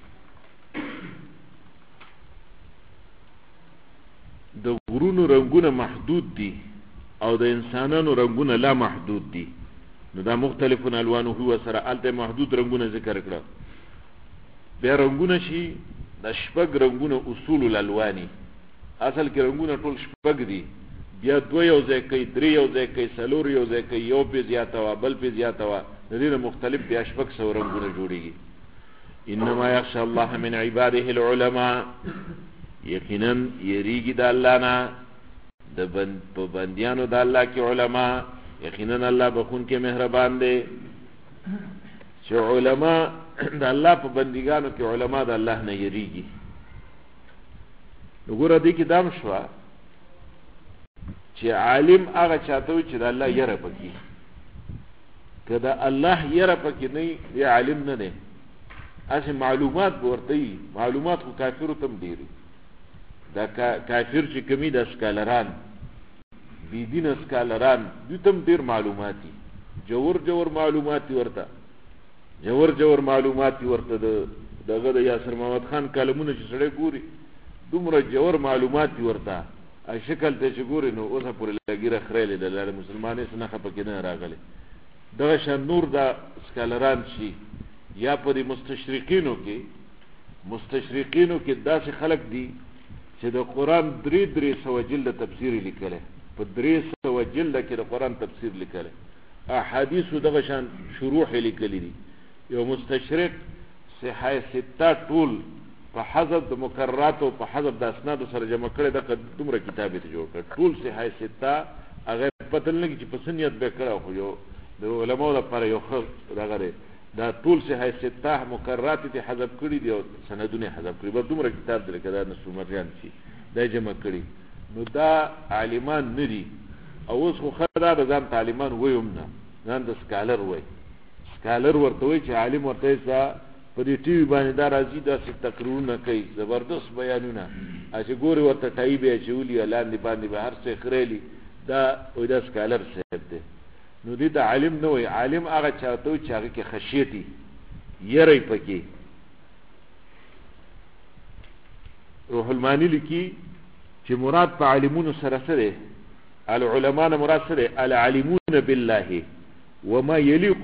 د غرونو رنگونه محدود دي او د انسانانو رنگونه لا محدود دي نو دا مختلفون الوانو هو سره الته محدود رنگونه ذکر کړه بیا رنگونه شي د شپږ رنگونه اصول الالوانی اصل کې رنگونه ټول شپږ دي بیا دوه یو ځای کوي درې یو ځای کوي څلور یو ځای کوي یو پې زیاته وه بل پې زیاته وه د دې نه مختلف بیا شپږ سوه رنگونه جوړېږي انما یخشى الله من عباده العلماء یقینا یریږي د الله نه په بندیانو د الله کې علما یقینا الله بخونکې مهربان دی چې علما د الله په بندګانو کې علما د الله نه یریږي نو ګوره دې کې دام شوه چې عالم هغه چاته وي چې د الله یره پکې که د الله یره پکې نه وي عالم نه دی هسې معلومات به ورته وي معلومات خو کافرو ته هم ډېر دا کافر چې کمی د سکالران بېدینه سکالران دوی ته هم ډېر معلومات دي جور معلومات دي ورته جور معلومات دي ورته دغه د یاسر محمد خان کالمونه چې سړی ګوري دومره جور معلومات دي ورته شکل ته چې ګوري نو اوسه پورې لګیره خریلې ده له مسلمانۍ څه نښه پکې نه راغلی دغه شان نور دا سکالران شي یا په دې مستشرقینو کې داسې خلک دي چې د قرآن درې سوه جلده تفسیر یې لیکلی په 300 جلده کې د قرآن تفسیر لیکلی احادیثو دغه شان شروح یې لیکلی دي یو مستشرق صحه سته ټول په حذف د مکرراتو په حذف د اسنادو سره جمع کړی دغه دومره کتاب یې جوړ کړ ټول صحه سته هغه پته نه لګي چې په څه نیت به کړی خو یو د علماو لپاره یو ښه دغه دی دا ټول صحه سته مکررات یې حذف کړي دي او سندونه یې حذف کړي بس دومره کتاب دی لکه دا نصف المرجان شي دا جمع کړي نو دا عالمان نه دي او اوس خو ښه دا د ځان عالمان وایي هم نه ځان د سکالر وایي سکالر ورته وایي چې عالم ورته وایي په دې ټي وي باندې دا راځي داسې تقریرونه کوي زبردست بیانونه چې ګورې ورته ټایي به یې اچولي لاندې باندې به هر څه خریلي دا وایي دا سکالر صاحب دی نو دې ته عالم نه وایي عالم هغه چاته وایي چې هغه کې خشیت وي یری پکې روح المانی لیکي چې مراد په عالمونو سره څه دی العلماء نه مراد څه دی العالمون بالله وما يليق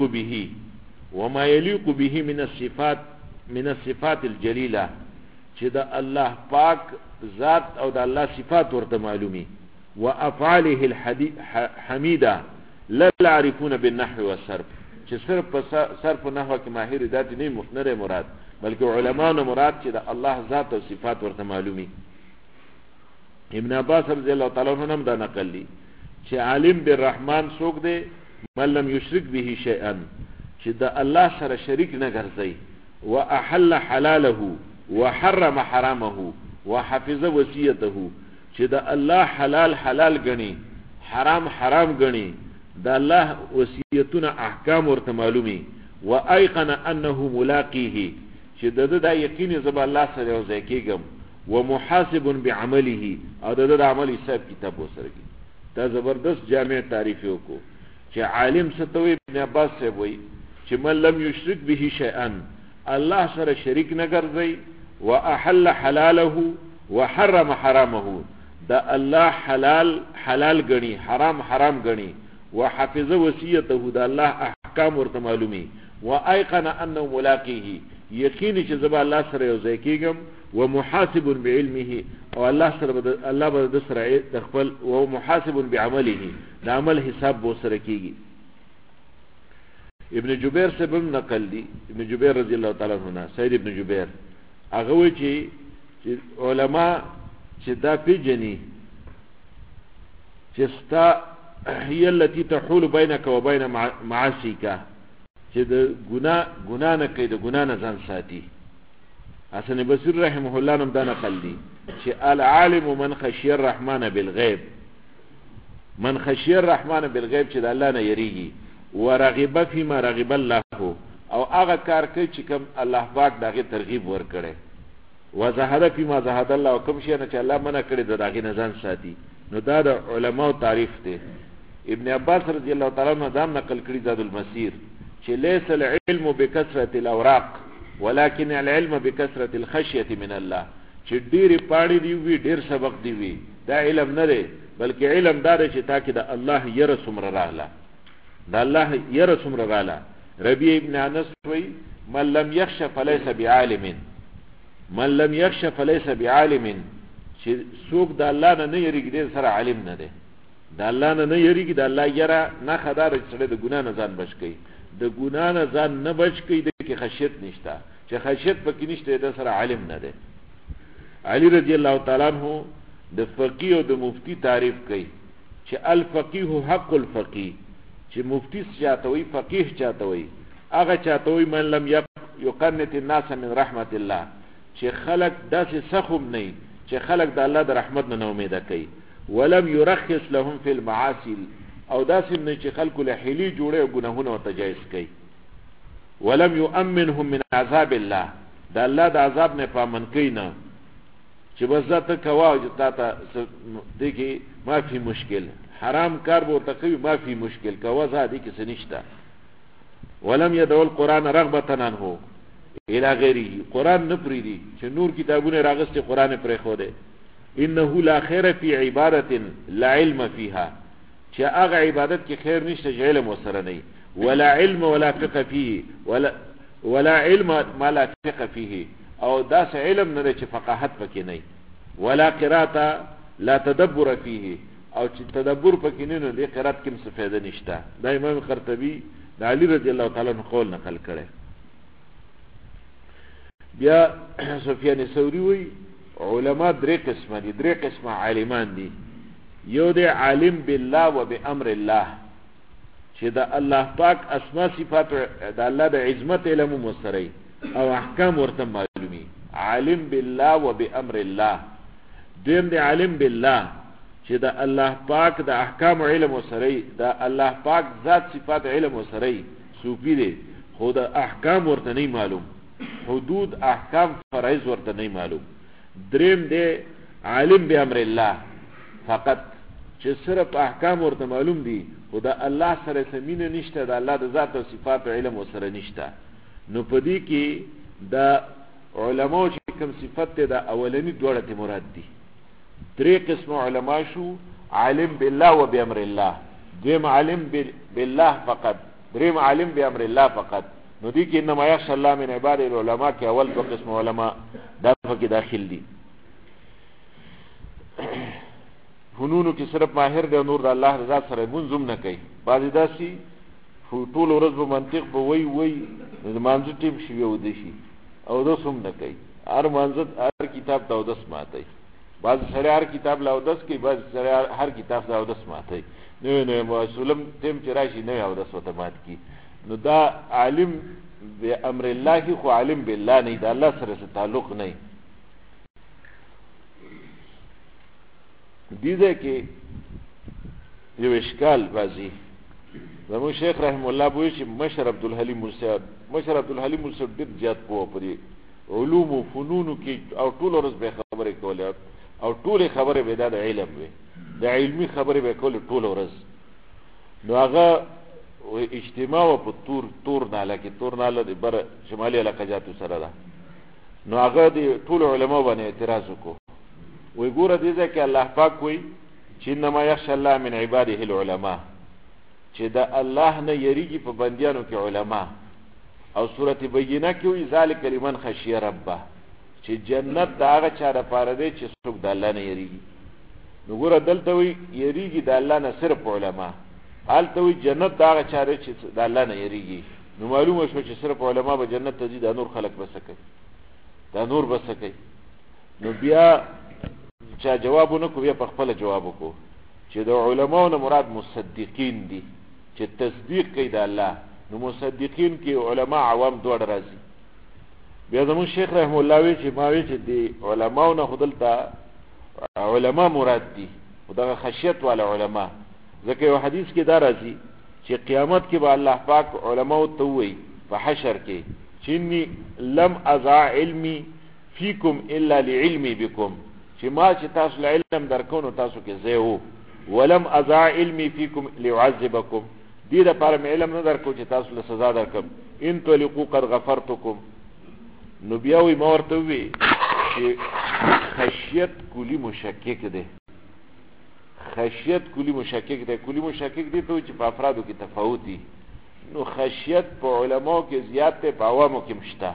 به من الصفات الجلیله چې د الله پاک ذات او د الله صفات ورته معلومي وافعاله الحمیده لا يعرفون بالنحو والصرف چې صرف په صرف او نحو کې ماهر ذات نه مراد بلکې علماء نه مراد چې د الله ذات او صفات ورته معلومي ابن عباس رضی الله تعالی عنہ هم دا نقل دي چې عالم بالرحمن څوک دی من لم یشرک به شیئا چې د الله سره شریک نه ګرځي واحل حلاله وحرم حرامه وحفظ وصیته چې د الله حلال غني حرام غني د الله وصیتونه احکام ورته معلومي وایقن انه ملاقيه چې دا یقین زب الله سره یو ځای کېږم ومحاسب بعمله او د عمل حساب کتاب وسره کی دا زبردست جامع تعریف وکړو چې عالم ستوي ابن عباس سے وای چې من لم یشرک به شیئا الله سره شریک نه ګرځي واحل حلاله وحرم حرامه دا الله حلال غني حرام غني وحفظ وصیته دا الله احکام ورته معلومي وايقن انه ملاقيه یقین چې زبا الله سره یو ځای کېږم ومحاسب بعلمه او الله به سره خپل او محاسب بعمله د عمل حساب به سره کېږي. ابن جبیر سے بم نقل دی ابن جبیر رضی الله تعالی عنہ سید ابن جبیر هغه وی چې علما چې دا پیجنې چې ستا هي التي تحول بينك وبين معاصيك چې د ګناه نه کوي د ګناه نه ځان ساتي. حسن بصری رحمه الله نم دا نقل دی چې العالم من خشي الرحمن بالغیب من خشي الرحمن بالغیب چې د الله نه یریږي ورغب فيما رغب الله او هغه کار کوي چې کوم الله پاک دغه ترغیب ورکړي وزهد فيما زهد الله او کوم شي نه چې الله منع کړی دغه نه ځان ساتي. نو دا د علماو تعریف دی. ابن عباس رضی الله تعالی عنہ دا نقل کړی زاد المسیر چې ليس العلم بكثرة الاوراق ولكن العلم بكثرة الخشية من الله چې ډېر پاړې دی وی ډېر سبق دی وی دا علم نه دی بلکې علم دا دی چې تاکي د الله ير سمره رااله دا الله ير سمره رااله. ربيع ابن انس وی من لم يخش فليس بعالم من لم يخش فليس بعالم چې څوک د الله نه یریږي د سره عالم نه دی د الله نه یریږي د الله یره نه خدای سره د ګناه نه ځان بچ کی د ګناه نه ځان نه بچ کی د کې خشیت نشته چې خشیت پکې نشته د سره عالم نه دی. علی رضی الله تعالی عنہ د فقيه او د مفتی تعریف کوي چې الفقيه حق الفقيه چې مفتی چاته وي فقيه چاته وي هغه چاته وي من لم يقنط الناس من رحمت الله چې خلق داسې سخم نه چې خلق د الله د رحمت نه امید کوي ولم يرخص لهم في المعاصي او داسې نه چې خلق له حلی جوړه ګناهونه او تجاوز کوي ولم يؤمنهم من عذاب الله د الله د عذاب نه پامن کوي نه چې بس ذات کوا او ذات دغه ما فی مشکل حرام کار به تکوي ما فی مشکل کوا زادي کې سنشتا ولم يدعو القرآن رغبه عنه الى غیره قرآن نه پریدي چې نور کتابونه راغسته قرآن پرې خو ده انه لا خیر فی عبادت لا علم فيها چې هغه عبادت کې خیر نشته چې علم وسره نه ولا علم ولا فقه فيه ولا علم ما لا فقه فيه او داس علم نه چې فقاهت پکې نه ولا قراءه لا تدبر فيه او چې تدبر پکې نه نو دې قرات کې څه فائدہ نشته. دا امام قرطبي د علی رضی الله تعالی عنہ قول نقل کړي. بیا سفیان ثوری وی علما درې قسمه دي درې قسمه عالمان دي. یو دی عالم بالله و بامر الله چې د الله پاک اسماء صفات د الله د عظمت علم مسری او احکام ورته معلومي عالم بالله و بامر الله. دیم دی عالم بالله چې د الله پاک د احکام علم مسری د الله پاک ذات صفات علم مسری صوفی دی خو د احکام ورته نه معلوم حدود احکام فرایض ورته نه معلوم. دریم دی عالم بامر الله فقط چې صرف احکام ورته معلوم دي خو د الله سره سمینه نشته د الله د ذات او صفات علم سره نشته. نو پدې کې د علماء چې کوم صفات ده اولنی دوړه ته مراد دي. درې قسم علما شو عالم بالله و بامر الله دیم عالم بالله فقط دریم عالم بامر الله فقط. نو دي کې انما يخشى الله من عباد العلماء کې اول دو قسم علما دا پکې داخل دي. فنونو کې صرف ماهر دی نور د الله رضا سره منظم نه کوي. بعضی داسي ټول ورځ په منطق به وای د مانځ ټیم شي او د شي او د سم نه کوي هر مانځ هر کتاب دا د سماتای بعض سره هر کتاب لا ودس کې بعض سره هر کتاب دا ودس ماتای نه مسلم تم چې راشي نه او د سوته مات کی. نو دا عالم به امر الله کی خو عالم بالله نه دا الله سره تعلق نه. دیده کې یو اشکال بازی زمون شیخ رحم الله بوي چې مشر عبدالحلیم مرسد ډېر زیات پوه پرې علوم او فنون کې او ټول ورځ به خبرې کولې او ټول خبرې به د علم وي د علمي خبرې به کولې ټول ورځ نو هغه اجتماع په تور ناله کې تور ناله د بر شمالي علاقه جاتو سره ده نو هغه د ټول علماء باندې اعتراض وکړو وی ګوره دې ځکه الله پاک وی چې انما یخشى الله من عباده العلماء چې د الله نه یریږي په بندیانو کې علما او سورته بینه کې وی ذالک لمن خشی ربه چې جنت د هغه چا لپاره دی چې څوک د الله نه یریږي نو ګوره دلته وی یریږي د الله نه صرف علما حالته وی جنت د هغه چا دی چې د الله نه یریږي نو معلومه شو چې صرف علما به جنت ته ځي د نور خلق بس کوي دا نور بس کوي نو بیا چا جوابونه کو بیا په خپل جواب کو چې د علماو نه مراد مصدقین دي چې تصدیق کوي د الله نو مصدقین کې علما عوام دوړ راځي بیا زمون شیخ رحم الله وی چې ما وی چې دی علماو نه خدلته علما مراد دي خدای خشیت والا علما ځکه یو حدیث کې دا راځي چې قیامت کې به الله پاک علماو ته وی په حشر کې چې لم ازع علمي فيكم الا لعلمي بكم چې ما چې تاسو له علم درکونو تاسو کې زه ولم ازع علمي فيكم ليعذبكم دې لپاره مې علم نه درکو چې تاسو له سزا درکم ان تلقوا قد غفرتكم نو بیا وی مورته وی چې خشیت کلی مشکک ده خشیت کلی مشکک ده کلی مشکک دي ته چې په افرادو کې تفاوت دي نو خشیت په علماو کې زیات ته په عوامو کې مشته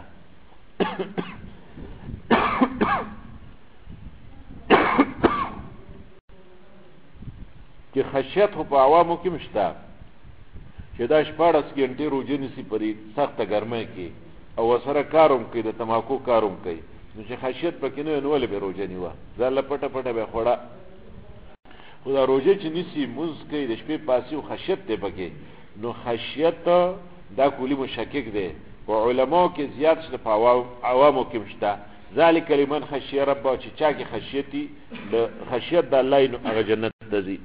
چې خشیت په عوامو کې مشته چې دا 14 غنټې روزه نسی پرې سخته ګرمه کې او سره کاروم کوي د تماکو کاروم کوي نو چې خشیت پکې نه نو له به روزه نیوه ځل پټه پټه به خوړه خدا روزه چې نسی موز کوي د شپې پاسي او خشیت ته پکې نو خشیت دا کلی مشکک دی او علماء کې زیات شته په عوامو کې مشته ذالک لمن خشی رب چې چا کې خشیتی د خشیت د الله نو هغه جنت ته ځي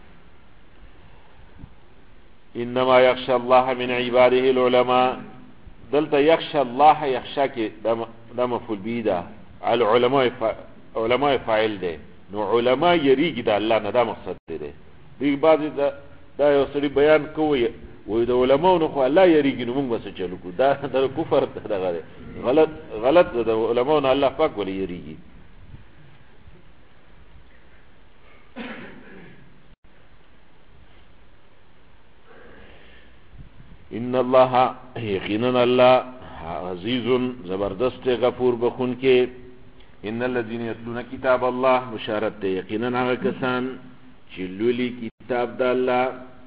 انما يخشى الله من عباده العلماء دلته يخشى الله يخشى کې د مفعول به ده علماء فاعل ده نو علماء یریږي د الله نه دا مقصد دی دی بعضی دا یو سړي بیان کوي وې د علماء نو خو الله یریږي نو موږ بس چلو کو دا د کفر دغه غلط د علماء نه الله پاک ولې یریږي ان الله یقینا الله عزیز زبردست غفور بخون کې ان الذين يتلون كتاب الله بشارت یقینا هغه کسان چې لولي کتاب د الله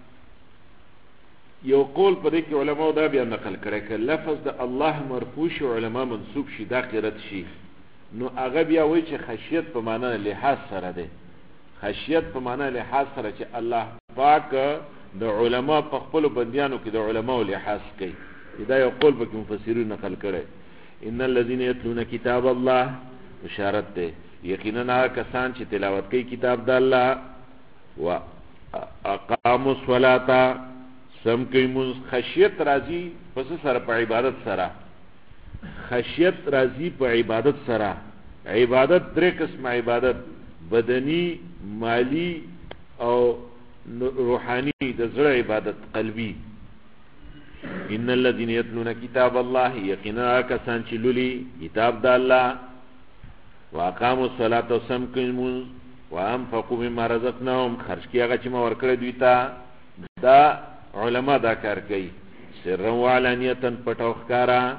یو قول په دې کې علماء دا بیا نقل کړي چې لفظ د الله مرفوع شي علماء منسوب شي دا قرات شي نو هغه بیا وایي چې خشیت په معنی لحاظ سره ده خشیت په معنی لحاظ سره چې الله پاک د علماء په خپل بندیانو کې د علماء لحاظ کوي دا یو قول به مفسرین نقل کړي ان الذين يتلون كتاب الله بشارت ده یقینا کسان چې تلاوت کوي کتاب د الله و اقاموا الصلاه سم کوي مون خشیت راځي پس سره په عبادت سره خشیت راځي په عبادت سره عبادت درې قسم عبادت بدني مالی او روحانی د زړه عبادت قلبي ان الذين يتلون كتاب الله يقينا كسان چې لولي کتاب د الله واقاموا الصلاه وسم کوي وانفقوا مما رزقناهم خرج کیږي هغه چې ما ورکړی دوی ته دا علما دا کار کوي سرا وعلانیتن پټو ښکارا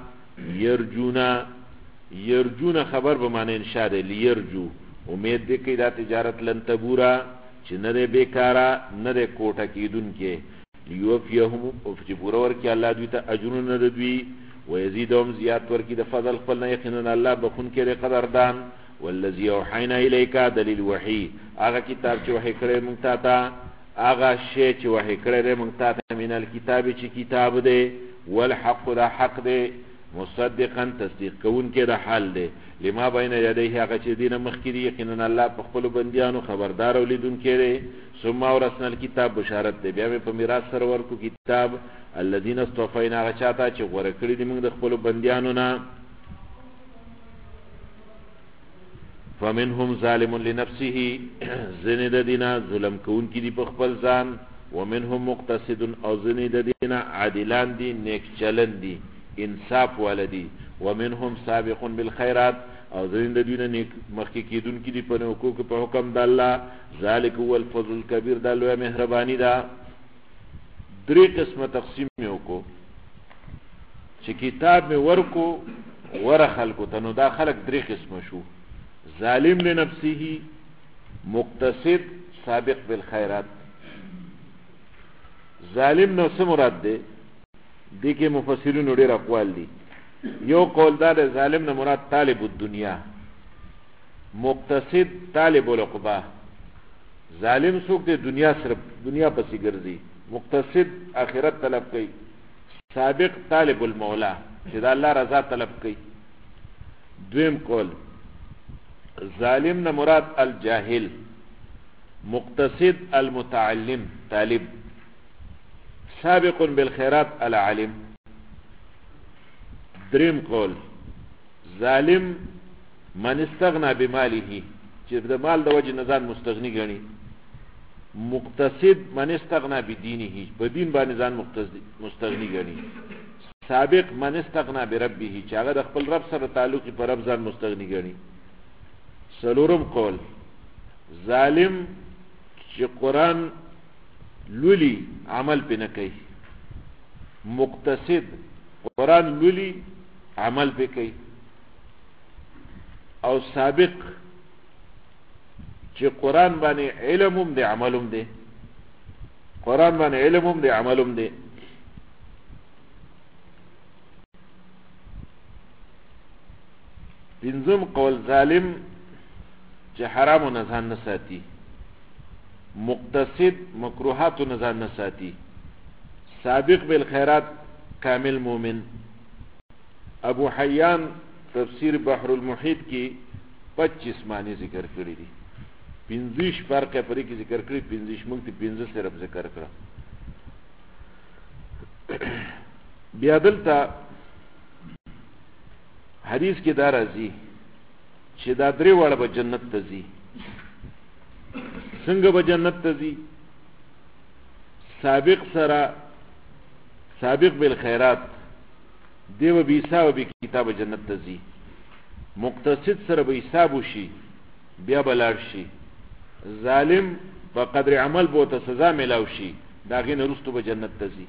یرجونا خبر به معنی انشاء ده لیرجو امید دې کوي دا تجارت لن تبورا چې نه ده بیکارا نه ده کوټه کیدون کې لیوفیهم او چې پورا ورکی الله دوی ته اجرونه ده دوی ويزيدهم زیات ورکی د فضل خپل نه یقینا الله بخون کې قدردان والذي اوحينا اليك دلیل وحی هغه کتاب چې وحی کړی مونږ ته هغه شی چې وحی کړی مونږ ته من الكتاب چې کتاب دی والحق ده حق دی مصدقا تصدیق کون کې د حال دی لما بین یدیه هغه چې دینه مخکې دی یقینا الله په خپل بندیانو خبردار او لیدونکی دی ثم اورثنا الكتاب بشارت دی بیا په میراث سره ورکو کتاب الذين اصطفینا هغه چاته چې غوړه کړی دی موږ د خپل بندیانو نه فمنهم ظالم لنفسه زنی د دینا ظلم کون کی دی په خپل ځان ومنهم مقتصد او زنی د دینا عادلان دی نیک چلن دی انصاف والدی ومنهم سابق بالخيرات او زنی د دینا نیک مخکی کیدون کی دی په حقوق په حکم د الله ذالک هو الفضل الكبير د لوی مهربانی دا درې قسمه تقسیم یو کو چې کتاب می ورکو ور خلکو ته نو دا خلک درې قسمه شو ظالم لنفسه مقتصد سابق بالخيرات ظالم نو څه مراد دی دي کې مفسرین ډېر اقوال دي یو قول دا دی ظالم نه مراد طالب الدنیا مقتصد طالب العقبہ ظالم څوک دی دنیا صرف دنیا پسې ګرځي مقتصد آخرت طلب کوي سابق طالب المولا چې دا الله رضا طلب کوي دویم قول ظالم نه مراد الجاهل مقتصد المتعلم طالب سابق بالخيرات العالم دریم قول ظالم من استغنى بماله چې د مال د وجه نزان مستغنی غني مقتصد من استغنى بدينه په دین باندې ځان مستغنی غني سابق من استغنى بربه چې هغه د خپل رب سره تعلق پر رب ځان مستغنی غني سلورم قول ظالم چې قرآن لولي عمل پې نه کوي مقتصد قرآن لولي عمل پې کوي او سابق چې قرآن باندې علم هم دی عمل هم دی قرآن باندې علم هم دی عمل هم دی پنځم قول ظالم چې حرام نه ځان نه ساتي مقتصد مکروهات نه ځان نه ساتي سابق بالخيرات کامل مومن ابو حیان تفسیر بحر المحیط کی 25 معنی ذکر کړی دي 15 فرق پرې کې ذکر کړی 15 موږ ته 15 صرف ذکر کړه بیا دلته حدیث کې دا راځي چې دا درې وړه به جنت ته ځي څنګه به جنت ته ځي سابق سره سابق بالخيرات دیو به حساب به کتاب جنت ته ځي مقتصد سره به حساب وشي بیا بلار شي ظالم په قدر عمل بو ته سزا ملاو شي داغه نه رستو به جنت ته ځي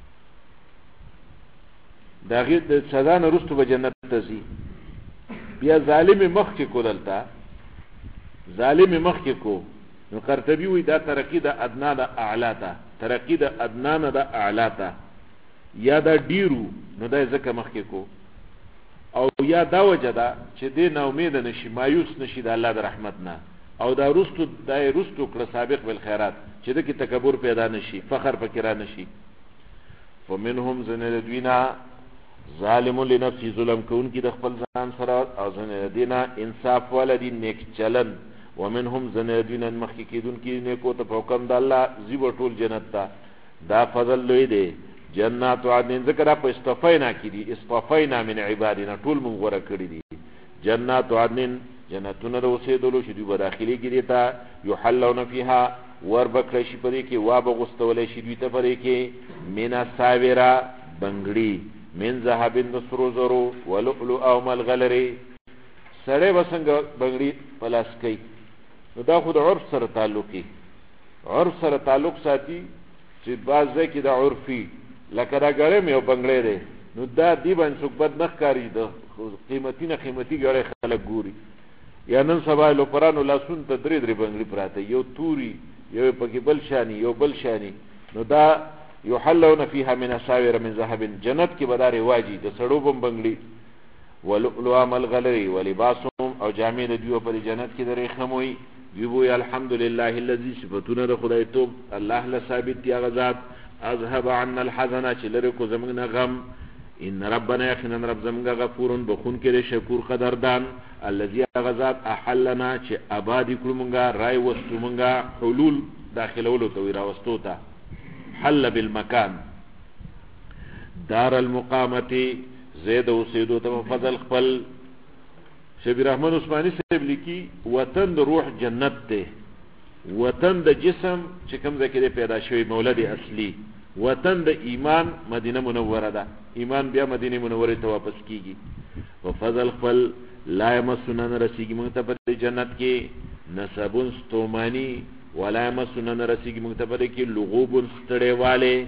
داغه د سزا نه رستو به جنت ته ځي بیا ظالم مخ کې کولتا ظالم مخ کې کو نو قرطبي وی دا ترقی د ادنا د اعلا ته ترقی د ادنا نه د اعلا ته یا دا ډیرو نو دا ځکه مخ کې کو او یا دا وجدا چې دې نو امید نشي مایوس نشي د الله د رحمت نه او دا رستو دای رستو کړه سابق بالخيرات چې د کی تکبر پیدا نشي فخر پکې را نشي فمنهم زندوینا ظالم لنفسه ظلم کون کی د خپل ځان سره او زندینا انصاف ولدي نیک چلن ومنهم زندینا مخکې کیدون کی نیکو ته حکم د الله زیب ټول جنت ته دا فضل لوی دی جنات عدن ذکر په استفینا کی دي استفینا من عبادنا ټول مونږ غره کړی دي جنات عدن جنتونه د اوسېدلو شې دوی داخلي کې دي تا یحلون فیها ور بکړی شي پرې کې وا بغستولې شي دوی ته پرې کې مینا ساویرا بنگړي من ذهب النصر زرو ولؤلؤ او ملغلري سړې وسنګ بنگړي پلاس کوي نو دا خو د عرف سره تعلقي عرف سره تعلق ساتي چې باز کې د عرفي لکه دا ګړې مې او بنگړې ده نو دا دی باندې څوک بد نخ کاری ده قیمتي ګړې خلک ګوري یا نن سبا لو پرانو لاسون ته درې بنگړي پراته یو توري یو پکې بل شانی یو بل شانی نو دا یحلون فیها من اساور من ذهب جنت کې بداري واجی د سړو بم بنگړي ولؤلؤ ملغلري ولباسهم او جامې د دیو په جنت کې درې خموي وی الحمدلله الذي صفاتنا د خدای توب الله له ثابت دی غزاد اذهب عنا الحزن چې لره کو زمنګ غم ان ربنا یقینا رب زمونږ غفور بخون کې شکور قدردان الذي غزاد احلنا چې آبادی کړو مونږه رای وستو مونږه حلول داخلولو ته وی راوستو ته حل بالمکان دار المقامتی زید اوسیدو ته فضل خپل شبیر رحمان عثماني صاحب لیکي وطن د روح جنت ته وطن د جسم چې کوم ځای کې پیدا شوی مولد اصلي وطن د ایمان مدینه منوره ده ایمان بیا مدینه منوره ته واپس کیږي او فضل خپل لا یمسنا رسیږي موږ ته په جنت کې نسبون ستومانی ولا یمسنا رسیږي موږ ته په کې لغوب ستړی والے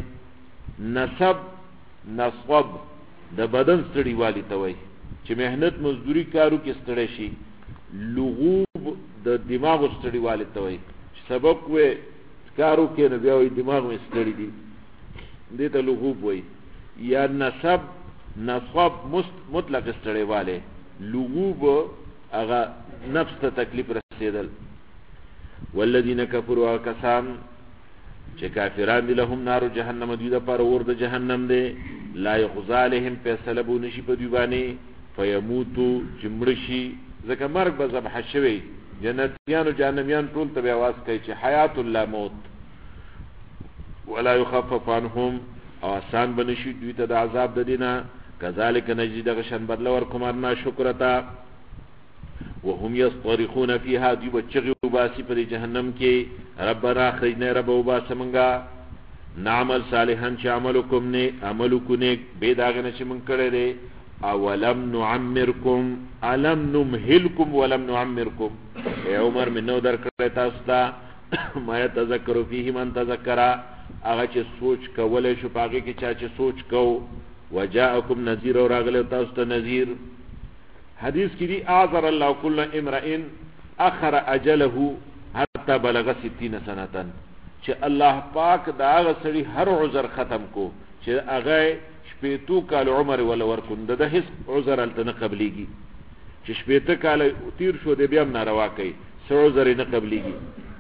نصب د بدن ستړی والی ته وای چې مهنت مزدوری کارو کې ستړی شي لغوب د دماغ ستړی والی ته وای سبق وې کارو کې نه بیا وای دماغ مې ستړی دي دې ته لغوب وای یا نصب مطلق ستړی والے لغوب هغه نفس ته تکلیف رسیدل والذین کفروا کسان چې کافران دي لهم نار جهنم دوی د پر اور د جهنم دی لا یغزا علیهم فیصله بو نشي په دوی باندې فیموتو جمرشی ځکه مرګ به ذبح شوی جنتیان او جهنميان ټول ته आवाज کوي چې حیات الله موت ولا يخفف عنهم او آسان بنشي دوی ته د عذاب د دینه کذالک نجد غشن بدل ورکوم ما شکرتا وهم يصطرخون فيها دوی بچغي وباسي پر جهنم کې ربنا خرجنا رب وباسمنګا نعمل صالحا چې عملکم نه عملکم نه به داغنه چې من کړی دی اولم نعمرکم الم نمهلکم ولم نعمرکم ای عمر من نو در کړی تاسو ته ما تذکر فيه من تذکر هغه چې سوچ کولای شو پاګه کې چا چې سوچ کو وجاءکم نذیر اور اغله تاسو ته نذیر حدیث کې دی اعذر الله كل امرئ اخر اجله حتى بلغ 60 سنه چې الله پاک دا غسړي هر عذر ختم کو چې هغه شپېتو کال عمر ولا ورکون د هیڅ عذر الته نه قبليږي چې شپېته کال تیر شو دی بیا ناروا کوي څو عذر نه قبليږي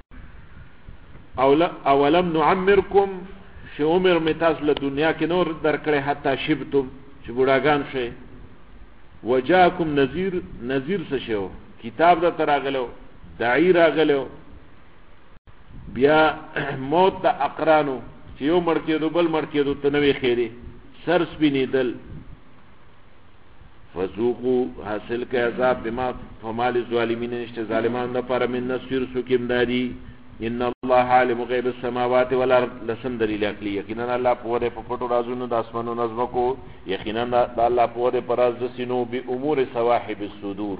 اولم نعمرکم چې عمر می تاسو له دنیا کې نور درکړې حتی شبتم چې بوډاګان شئ وجاءکم نذیر څه شو کتاب دا تراغلو داعی راغلو بیا موت د اقرانو چې یو مړ کېدو بل مړ کېدو ته نوې خیری سر سپینېدل فذوقوا حاصل کې عذاب بما فمال الظالمین نشته ظالمان لپاره من نصير سکم دادي ان الله عالم غیب السماوات والارض لسم دلیل عقلی یقینا الله په وره په پټو رازونو د اسمانو نظم کو یقینا الله په وره پر راز سينو به امور سواحب الصدور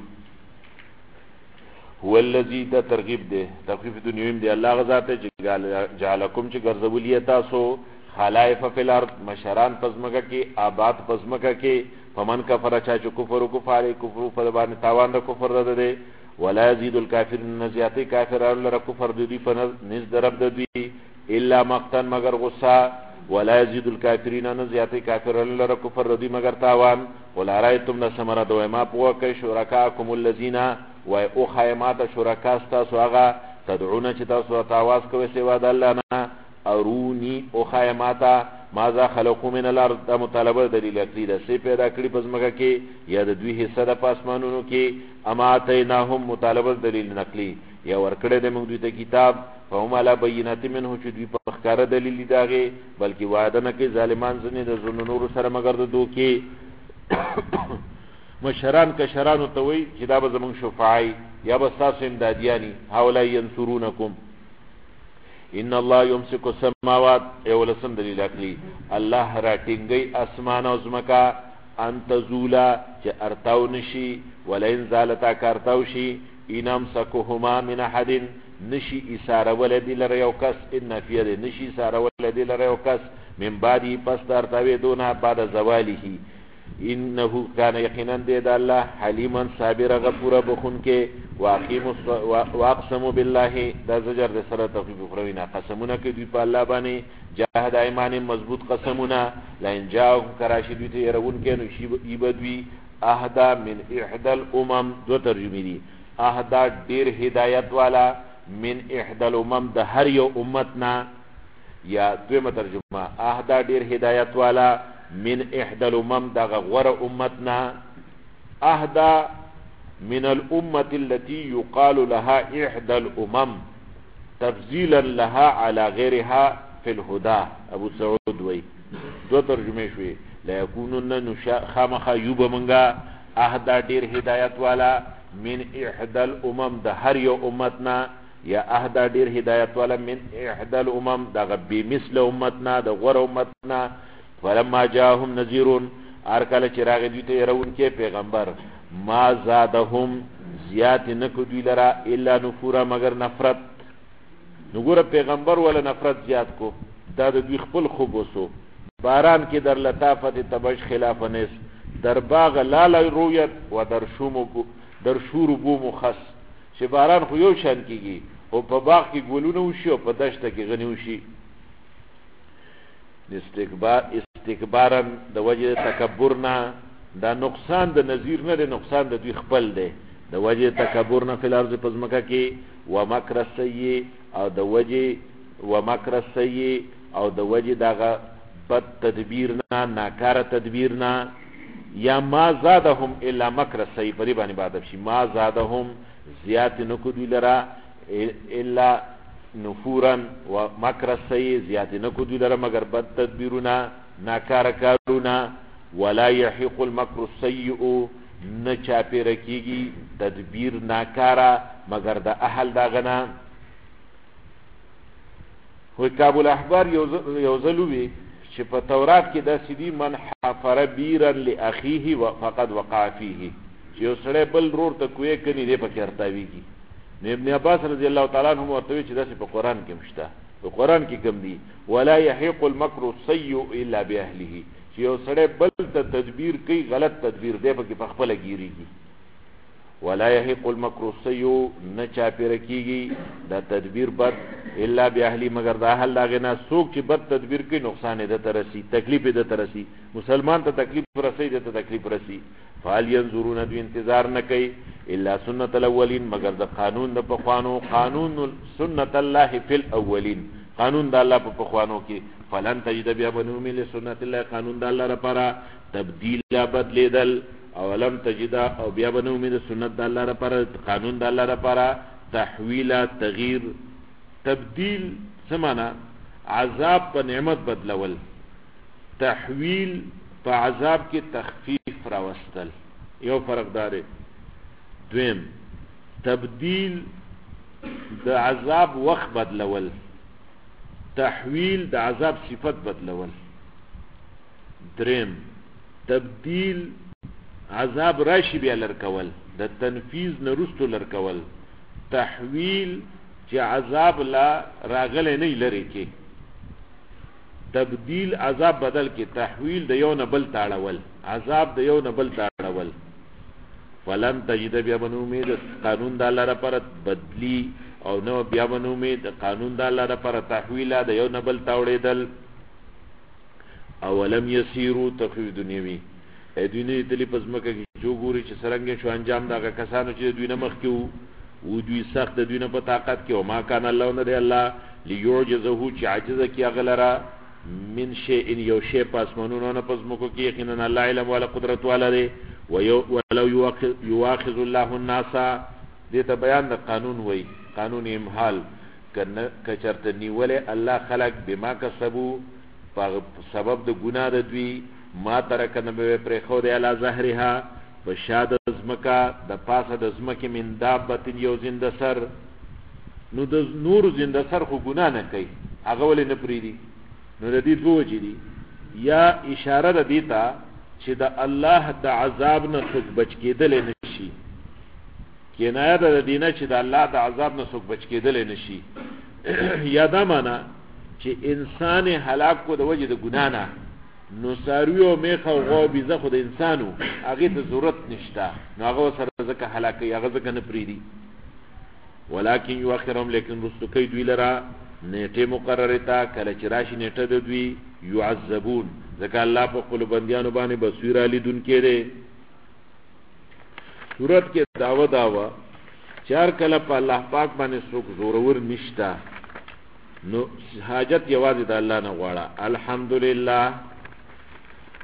هو الذي ترغيب ده تخفيف دنیویم دی الله غذات جعلکم چې ګرځولې تاسو خلائف فی الارض مشران پزمکه کې آباد پزمکه کې فمن کفر چا چې کفر کفاره کفر پر باندې تاوان د کفر ده ولا يزيد الكافرين نزياتي كافرون لره کفر دوی فنز درب دوی الا مقتن مگر غصه ولا يزيد الكافرين نزياتي كافرون لره کفر دوی مگر تاوان ولا رايتم نسمر دوی ما پوه کوي شرکاکم الذين و او خیمات شرکاستا سوغه تدعون چې تاسو تاواز کوي سوا د الله نه ارونی او خیماتا ماذا خلقو من الارض دا مطالبه دلیل عقلی ده سی پیدا کړی پزماکه کې یا د دوی حصہ د پاسمانونو کې اما اتیناهم مطالبه دلیل نقلی یا ورکړه د موږ دوی ته کتاب فهم علی بینات منه چې دوی په ښکار دلیل داغه بلکې وعده نه کوي ظالمان زنه د زنه نور سره مگر د دوکي مشران کشران ته وی چې دا به زمون شفاعی یا به تاسو امدادیانی حوالای ينصرونکم ان الله يمسك السماوات اولسم دلیل عقلی الله را ټینګي اسمان او زمکا انت زولا چې ارتاو نشي ولئن زالتا کارتاو شي انم سکهما من احد نشي اساره ولدی لره یو کس ان فی ذ نشي اساره ولدی لره یو کس من بعدی پس ترتاوی دونه بعد زواله انه کان یقینا د الله حلیما صابر غفور بخون کې واقسموا بالله دا زجر د سره تخفیف فروینا قسمونه کې دوی په الله باندې جاهد ایمان مضبوط قسمونه لئن جاءهم کراشی دوی ته يرون کې نو شی بدوی اهدا من احدى الامم دو ترجمه دي اهدا ډیر هدایت والا من احدى الامم د هر یو امتنا یا دویمه ترجمه اهدا ډیر هدایت والا من احدى الامم دا غور امتنا اهدا من الامه التي يقال لها احدى الامم تفضيلا لها على غيرها في الهدى. ابو سعود وی دو ترجمه شوی لا يكونن خامخا یوب منگا اهدا ډیر هدایت والا من احدى الامم د هر یو امتنا یا اهدا ډیر هدایت والا من احدى الامم دا غبی مثل امتنا د غور امتنا. ولما جاءهم نذير ارکل چراغ دوی ته يرون کې پیغمبر ما زادهم زیات نکو دوی لرا الا نفورا مگر نفرت. نګور پیغمبر ولا نفرت زیات کو دا د دوی خپل خوب وسو. باران کې در لطافت تبش خلاف نس در باغ لال رویت و در شور بو مخص چې باران خو یو شان کیږي او په باغ کې ګلونه وشي او په دشت کې غنی وشي. استکبارا د وجه تکبرنا دا نقصان د نذیر نه دی، نقصان د دوی خپل دی. د وجه تکبرنا فی الارض پزمکه کې و مکر السیئ او د وجه و مکر السیئ او د وجه دغه بد تدبیرنا ناکاره تدبیرنا. یا ما زادهم الا مکر السیئ پری باندې بعد شي ما زادهم زیات نکو دوی لرا الا نفورا و مکر السیئ زیات نکو دوی لرا مگر بد تدبیرنا ناکاره کارونا. ولا يحق المكر السيء نچا پیرکیږي تدبیر ناکاره مگر د اهل دا غنا. هو کعب الاحبار یوزلوی چې په تورات کې دا سیدی من حفر بیرا لاخیه فقد وقع فيه چې یو سړی بل رور ته کوی کني دی په کارتاویږي. ابن عباس رضی الله تعالی عنہ ورته چې دا په قران کې مشته، په قران کې کوم دی ولا يحق المكر السيء الا باهله چې یو سړی بل ته تدبیر کوي غلط تدبیر دی په خپل ګیریږي. ولا يحق المكر السيء نچا پیرکیږي دا تدبیر بد الا باهلی مگر دا اهل دا غنا سوک چې بد تدبیر کوي نقصان ده ترسي تکلیف ده ترسي. مسلمان ته تکلیف رسي ده تکلیف رسي. فال ينظرون دو انتظار نه کوي الا سنت الاولین مگر د قانون د پخوانو قانون سنت الله فی الاولین قانون د الله په پخوانو کې. فلن تجد بیا بنومی لسنت الله قانون د الله لپاره تبدیل یا بدلیدل اولم تجد او بیا بنومی د سنت د الله لپاره قانون د الله لپاره تحویل تغییر تبدیل سمانا عذاب په نعمت بدلول تحویل په عذاب کې تخفیف راوستل یو فرق داره. دویم تبدیل د عذاب وخت بدلول تحویل د عذاب صفت بدلول. دریم تبدیل عذاب راشي بیا لرکول د تنفیذ نرستو لرکول. تحویل چې عذاب لا راغله نه لري کې تبدیل عذاب بدل کې تحویل د یو نه بل تاړول عذاب د یو نه بل تاړول. فلن تجد بیا بنو امید قانون د الله لپاره بدلی او نو بیا بنو امید قانون د الله لپاره تحویل د یو نه بل تاوړېدل. اولم یسیرو تخفیف دنیوی دنیا دلی پزمکه کې جو ګوري چې سرنګ شو انجام دغه کسانو چې دوی نه مخ کې و دوی سخت دوی نه په طاقت کې او ما کان الله نه دی الله لیعجزه چې عاجز کی اغلرا من شیء یو شی پاسمنونو نه پزمکو کې یقینا الله علم ولا قدرت والا دی. ولو یواخذ الله الناس دې ته بیان د قانون وای قانون امحال کنه کچرته نیولې الله خلق بما کسبو په سبب د ګناه د دوی ما ترکنه به پر خو دی علی ظهرها بشاد زمکا د پاسه د زمکه من دابت یو زنده سر نو د نور زنده سر خو ګناه نه کوي هغه ولې نه پریدي. نو د دې دوه وجې دي یا اشاره ده دیتا چې د الله د عذاب نه څوک بچ کېدل نشي کنایه ده دینه چې د الله د عذاب نه څوک بچ کېدل نشي. یا دا معنا چې انسان هلاک کو د وجې د ګناه نه نو ساروی او میخه او غو بيزه خو د انسانو هغه ته ضرورت نشته نو هغه سره ځکه هلاکي هغه ځکه نه پریدي. ولکن یؤخرهم لیکن رستو کوي دوی لرا نیټه مقرره تا کله چې راشي نیټه د دوی يعذبون ځکه الله په خپل بندیانو باندې بصیر علی دن کې ده. صورت کې داوا چار کله په الله پاک باندې څوک زورور نشتا نو حاجت یوازې د الله نه غواړه. الحمدلله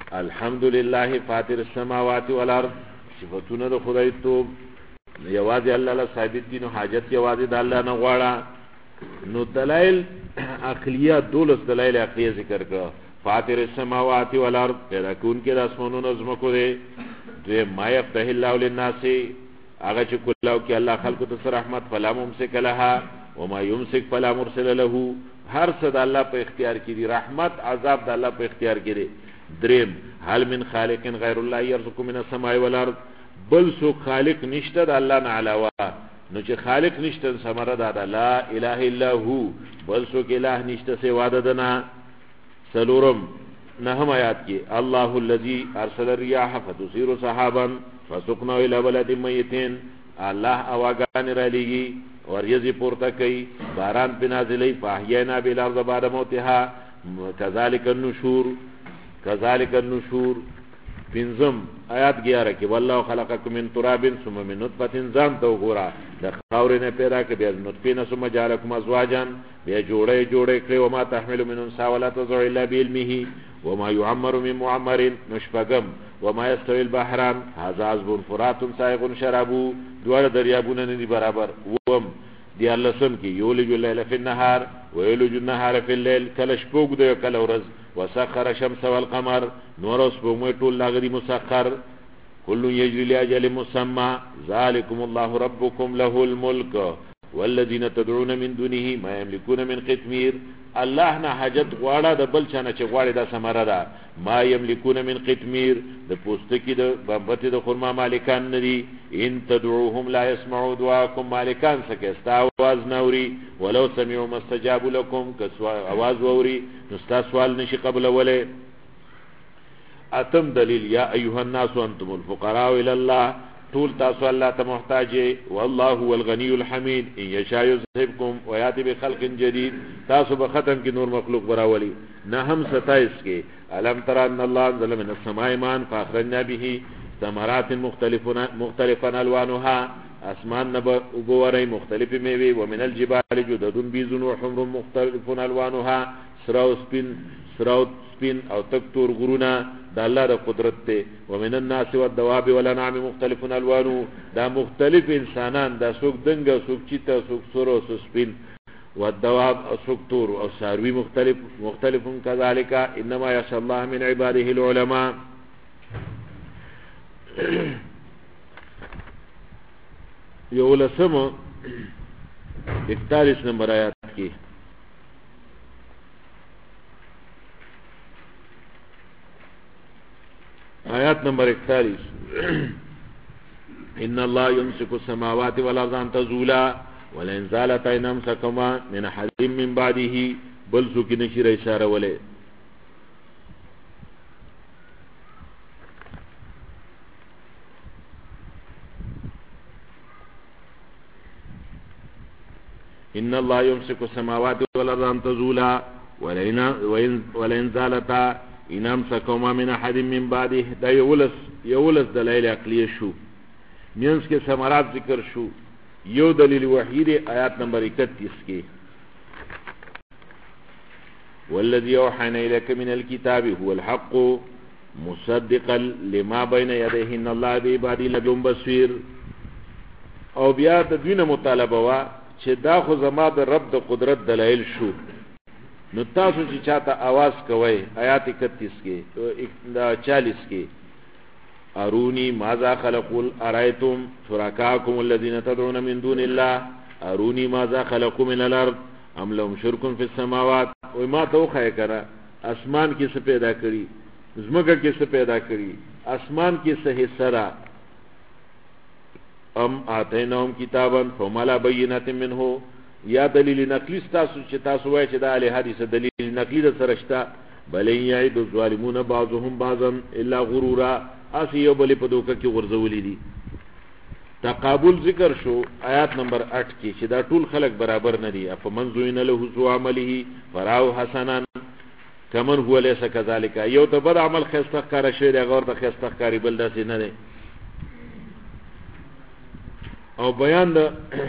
الحمدلله فاطر السماوات والارض صفاتونه د خدای توب یوازې الله له ثابت دي، نو حاجت یوازې د الله نه غواړه. نو دلایل عقلیه، دولس دلایل عقلیه ذکر کړه. فاطر السماوات والارض پیدا کونکي د اسمانونو زمکو دی. دوی ما یفتح الله للناس هغه چې کلاو کې الله خلقو ته رحمت فلا ممسک لها وما يمسك فلا مرسل له. هر څه د الله په اختیار کې دي، رحمت عذاب د الله په اختیار کې دي. دریم هل من خالق غیر الله يرزق من السماء والارض، بل سو خالق نشته د الله نه علاوه. نو چې خالق نشته سمره ده لا اله الا هو، بل سو کې الہ نشته سوا د نه. سلورم نهم آیات کې الله الذي ارسل الرياح فتثير سحابا فسقنا الى بلد ميت، الله اواغان را لېږي وریځې پورته کوي، باران په نازلې، فاحيينا بالارض بعد موتها كذلك النشور. كذلك النشور. پنځم آیات 11 کې والله خلقکم من تراب ثم من نطفه ځان ته وګوره، د خاورې نه پیدا کړ، بیا نطفه نه ثم جعلکم ازواجا، بیا جوړې کړې. وما تحمل من انثى ولا تضع الا بعلمه وما يعمر من معمر. نشپغم وما يستوي البحران هذا عذب فرات سائغ شرابه، دوړ دریابونه نه دي برابر. وم دی الله سم کې یولج الليل في النهار ويولج النهار في الليل، کله شپوږ دی کله ورځ. وسخر الشمس والقمر، نور اوس په موټ ټول لاغري مسخر. كل يجري لاجل مسمى ذلكم الله ربكم له الملك والذين تدعون من دونه ما يملكون من قطمير. الله نه حاجت غواړه د بل چانه چې غواړي دا سمره ده. ما يملكون من قطمير، د پوستکی د بمبته د خرما مالکان ندي. ان تدعوهم لا يسمعوا دعاءكم، مالکان سکستا आवाज نوري. ولو سمعوا ما استجابوا لكم، کسوا आवाज ووري نو تاسو سوال نشي قبل وله. اتم دلیل یا ایها الناس انتم الفقراء الى الله، طول تاسو الله ته محتاج، والله هو الغني الحميد. ان يشاء يذهبكم وياتي بخلق جديد، تاسو به ختم کی نور مخلوق براولي. نهم 27 کې الم ترى ان الله انزل من السماء ماء فاخرجنا به ثمرات مختلفا الوانها، اسمان نب وګورئ مختلف میوه. ومن الجبال جدد بيض وحمر مختلف الوانها، سراو سپین او تکتور غرونا دا الله د قدرت ته. ومن الناس والدواب والانعام مختلف الوانه، دا مختلف انسانان، دا سوق دنګ سوق چیتا سوق سورو سوق سپین. والدواب او سوق تور او ساروی مختلف كذلك انما يخشى الله من عباده العلماء. یولسم 41 نمبر آیات کی آیات نمبر 41 ان الله يمسك السماوات والارض ان تزولا ولئن زالتا ان امسكهما من احد من بعده، بل سوک نشي اشاره وله. ان الله يمسك السماوات والارض ان تزولا ولئن زالتا ان امسكهما من احد من بعده. دا یولس دلائل عقلیه شو، مینس کې ثمرات ذکر شو. یو دلیل وحید آیات نمبر 31 کې والذي اوحينا اليك من الكتاب هو الحق مصدقا لما بين يديه ان الله بعباده لبير بصير. او بیا د دینه مطالبه وا چې دا خو زما د رب د قدرت دلایل شو. نو تاسو چې چاته आवाज کوي آیات 31 کې 40 کې ارونی ماذا خلقوا ارایتم شرکاکم الذين تدعون من دون الله ارونی ماذا خلقوا من الارض ام لهم شرک فی السماوات. او ما ته وخی کړه اسمان کې څه پیدا کړی، زمکه کې څه پیدا کړی، اسمان کې څه حصہ را. ام اتیناهم کتابا فهم لا بینات منه، یا دلیل نقلی تاسو چې تاسو وایي چې دا له حدیث دلیل نقلی د سرشتہ. بل یعد الظالمون بعضهم بعضا الا غرورا، اسی یو بل په دوکه کې ورزولې دي. تقابل ذکر شو آیات نمبر 8 کې چې دا ټول خلق برابر نه دي. اف من زوین له سوء عمله فراو حسنا کمن هو ليس كذلك. یو ته بد عمل خسته کار شي دا غور ته خسته کاری بل داسې نه دی. او بیان د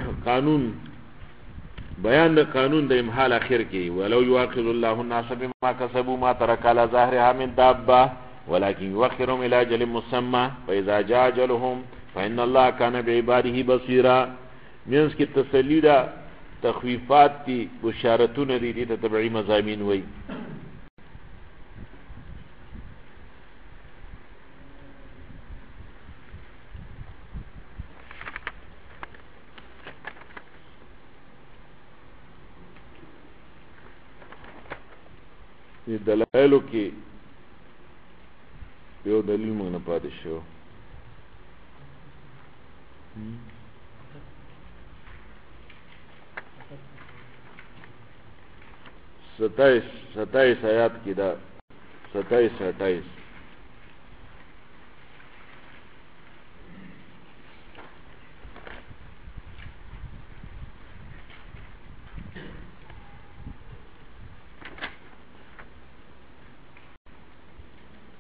قانون د امحال اخر کې ولو يواخذ الله الناس بما كسبوا ما ترك على ظهرها من دابه ولكن يؤخرهم الى اجل مسمى فاذا جاء اجلهم فان الله كان بعباده بصيرا. مینس کی تسلی دا تخویفات تی بشارتون دی دیتا تبعی مضامین وی. دلائلو کی یو دلیل موږ نه پاتې شو. ستائیس آیات کی دا 27-28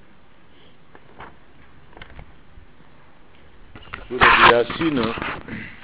سورة یاسین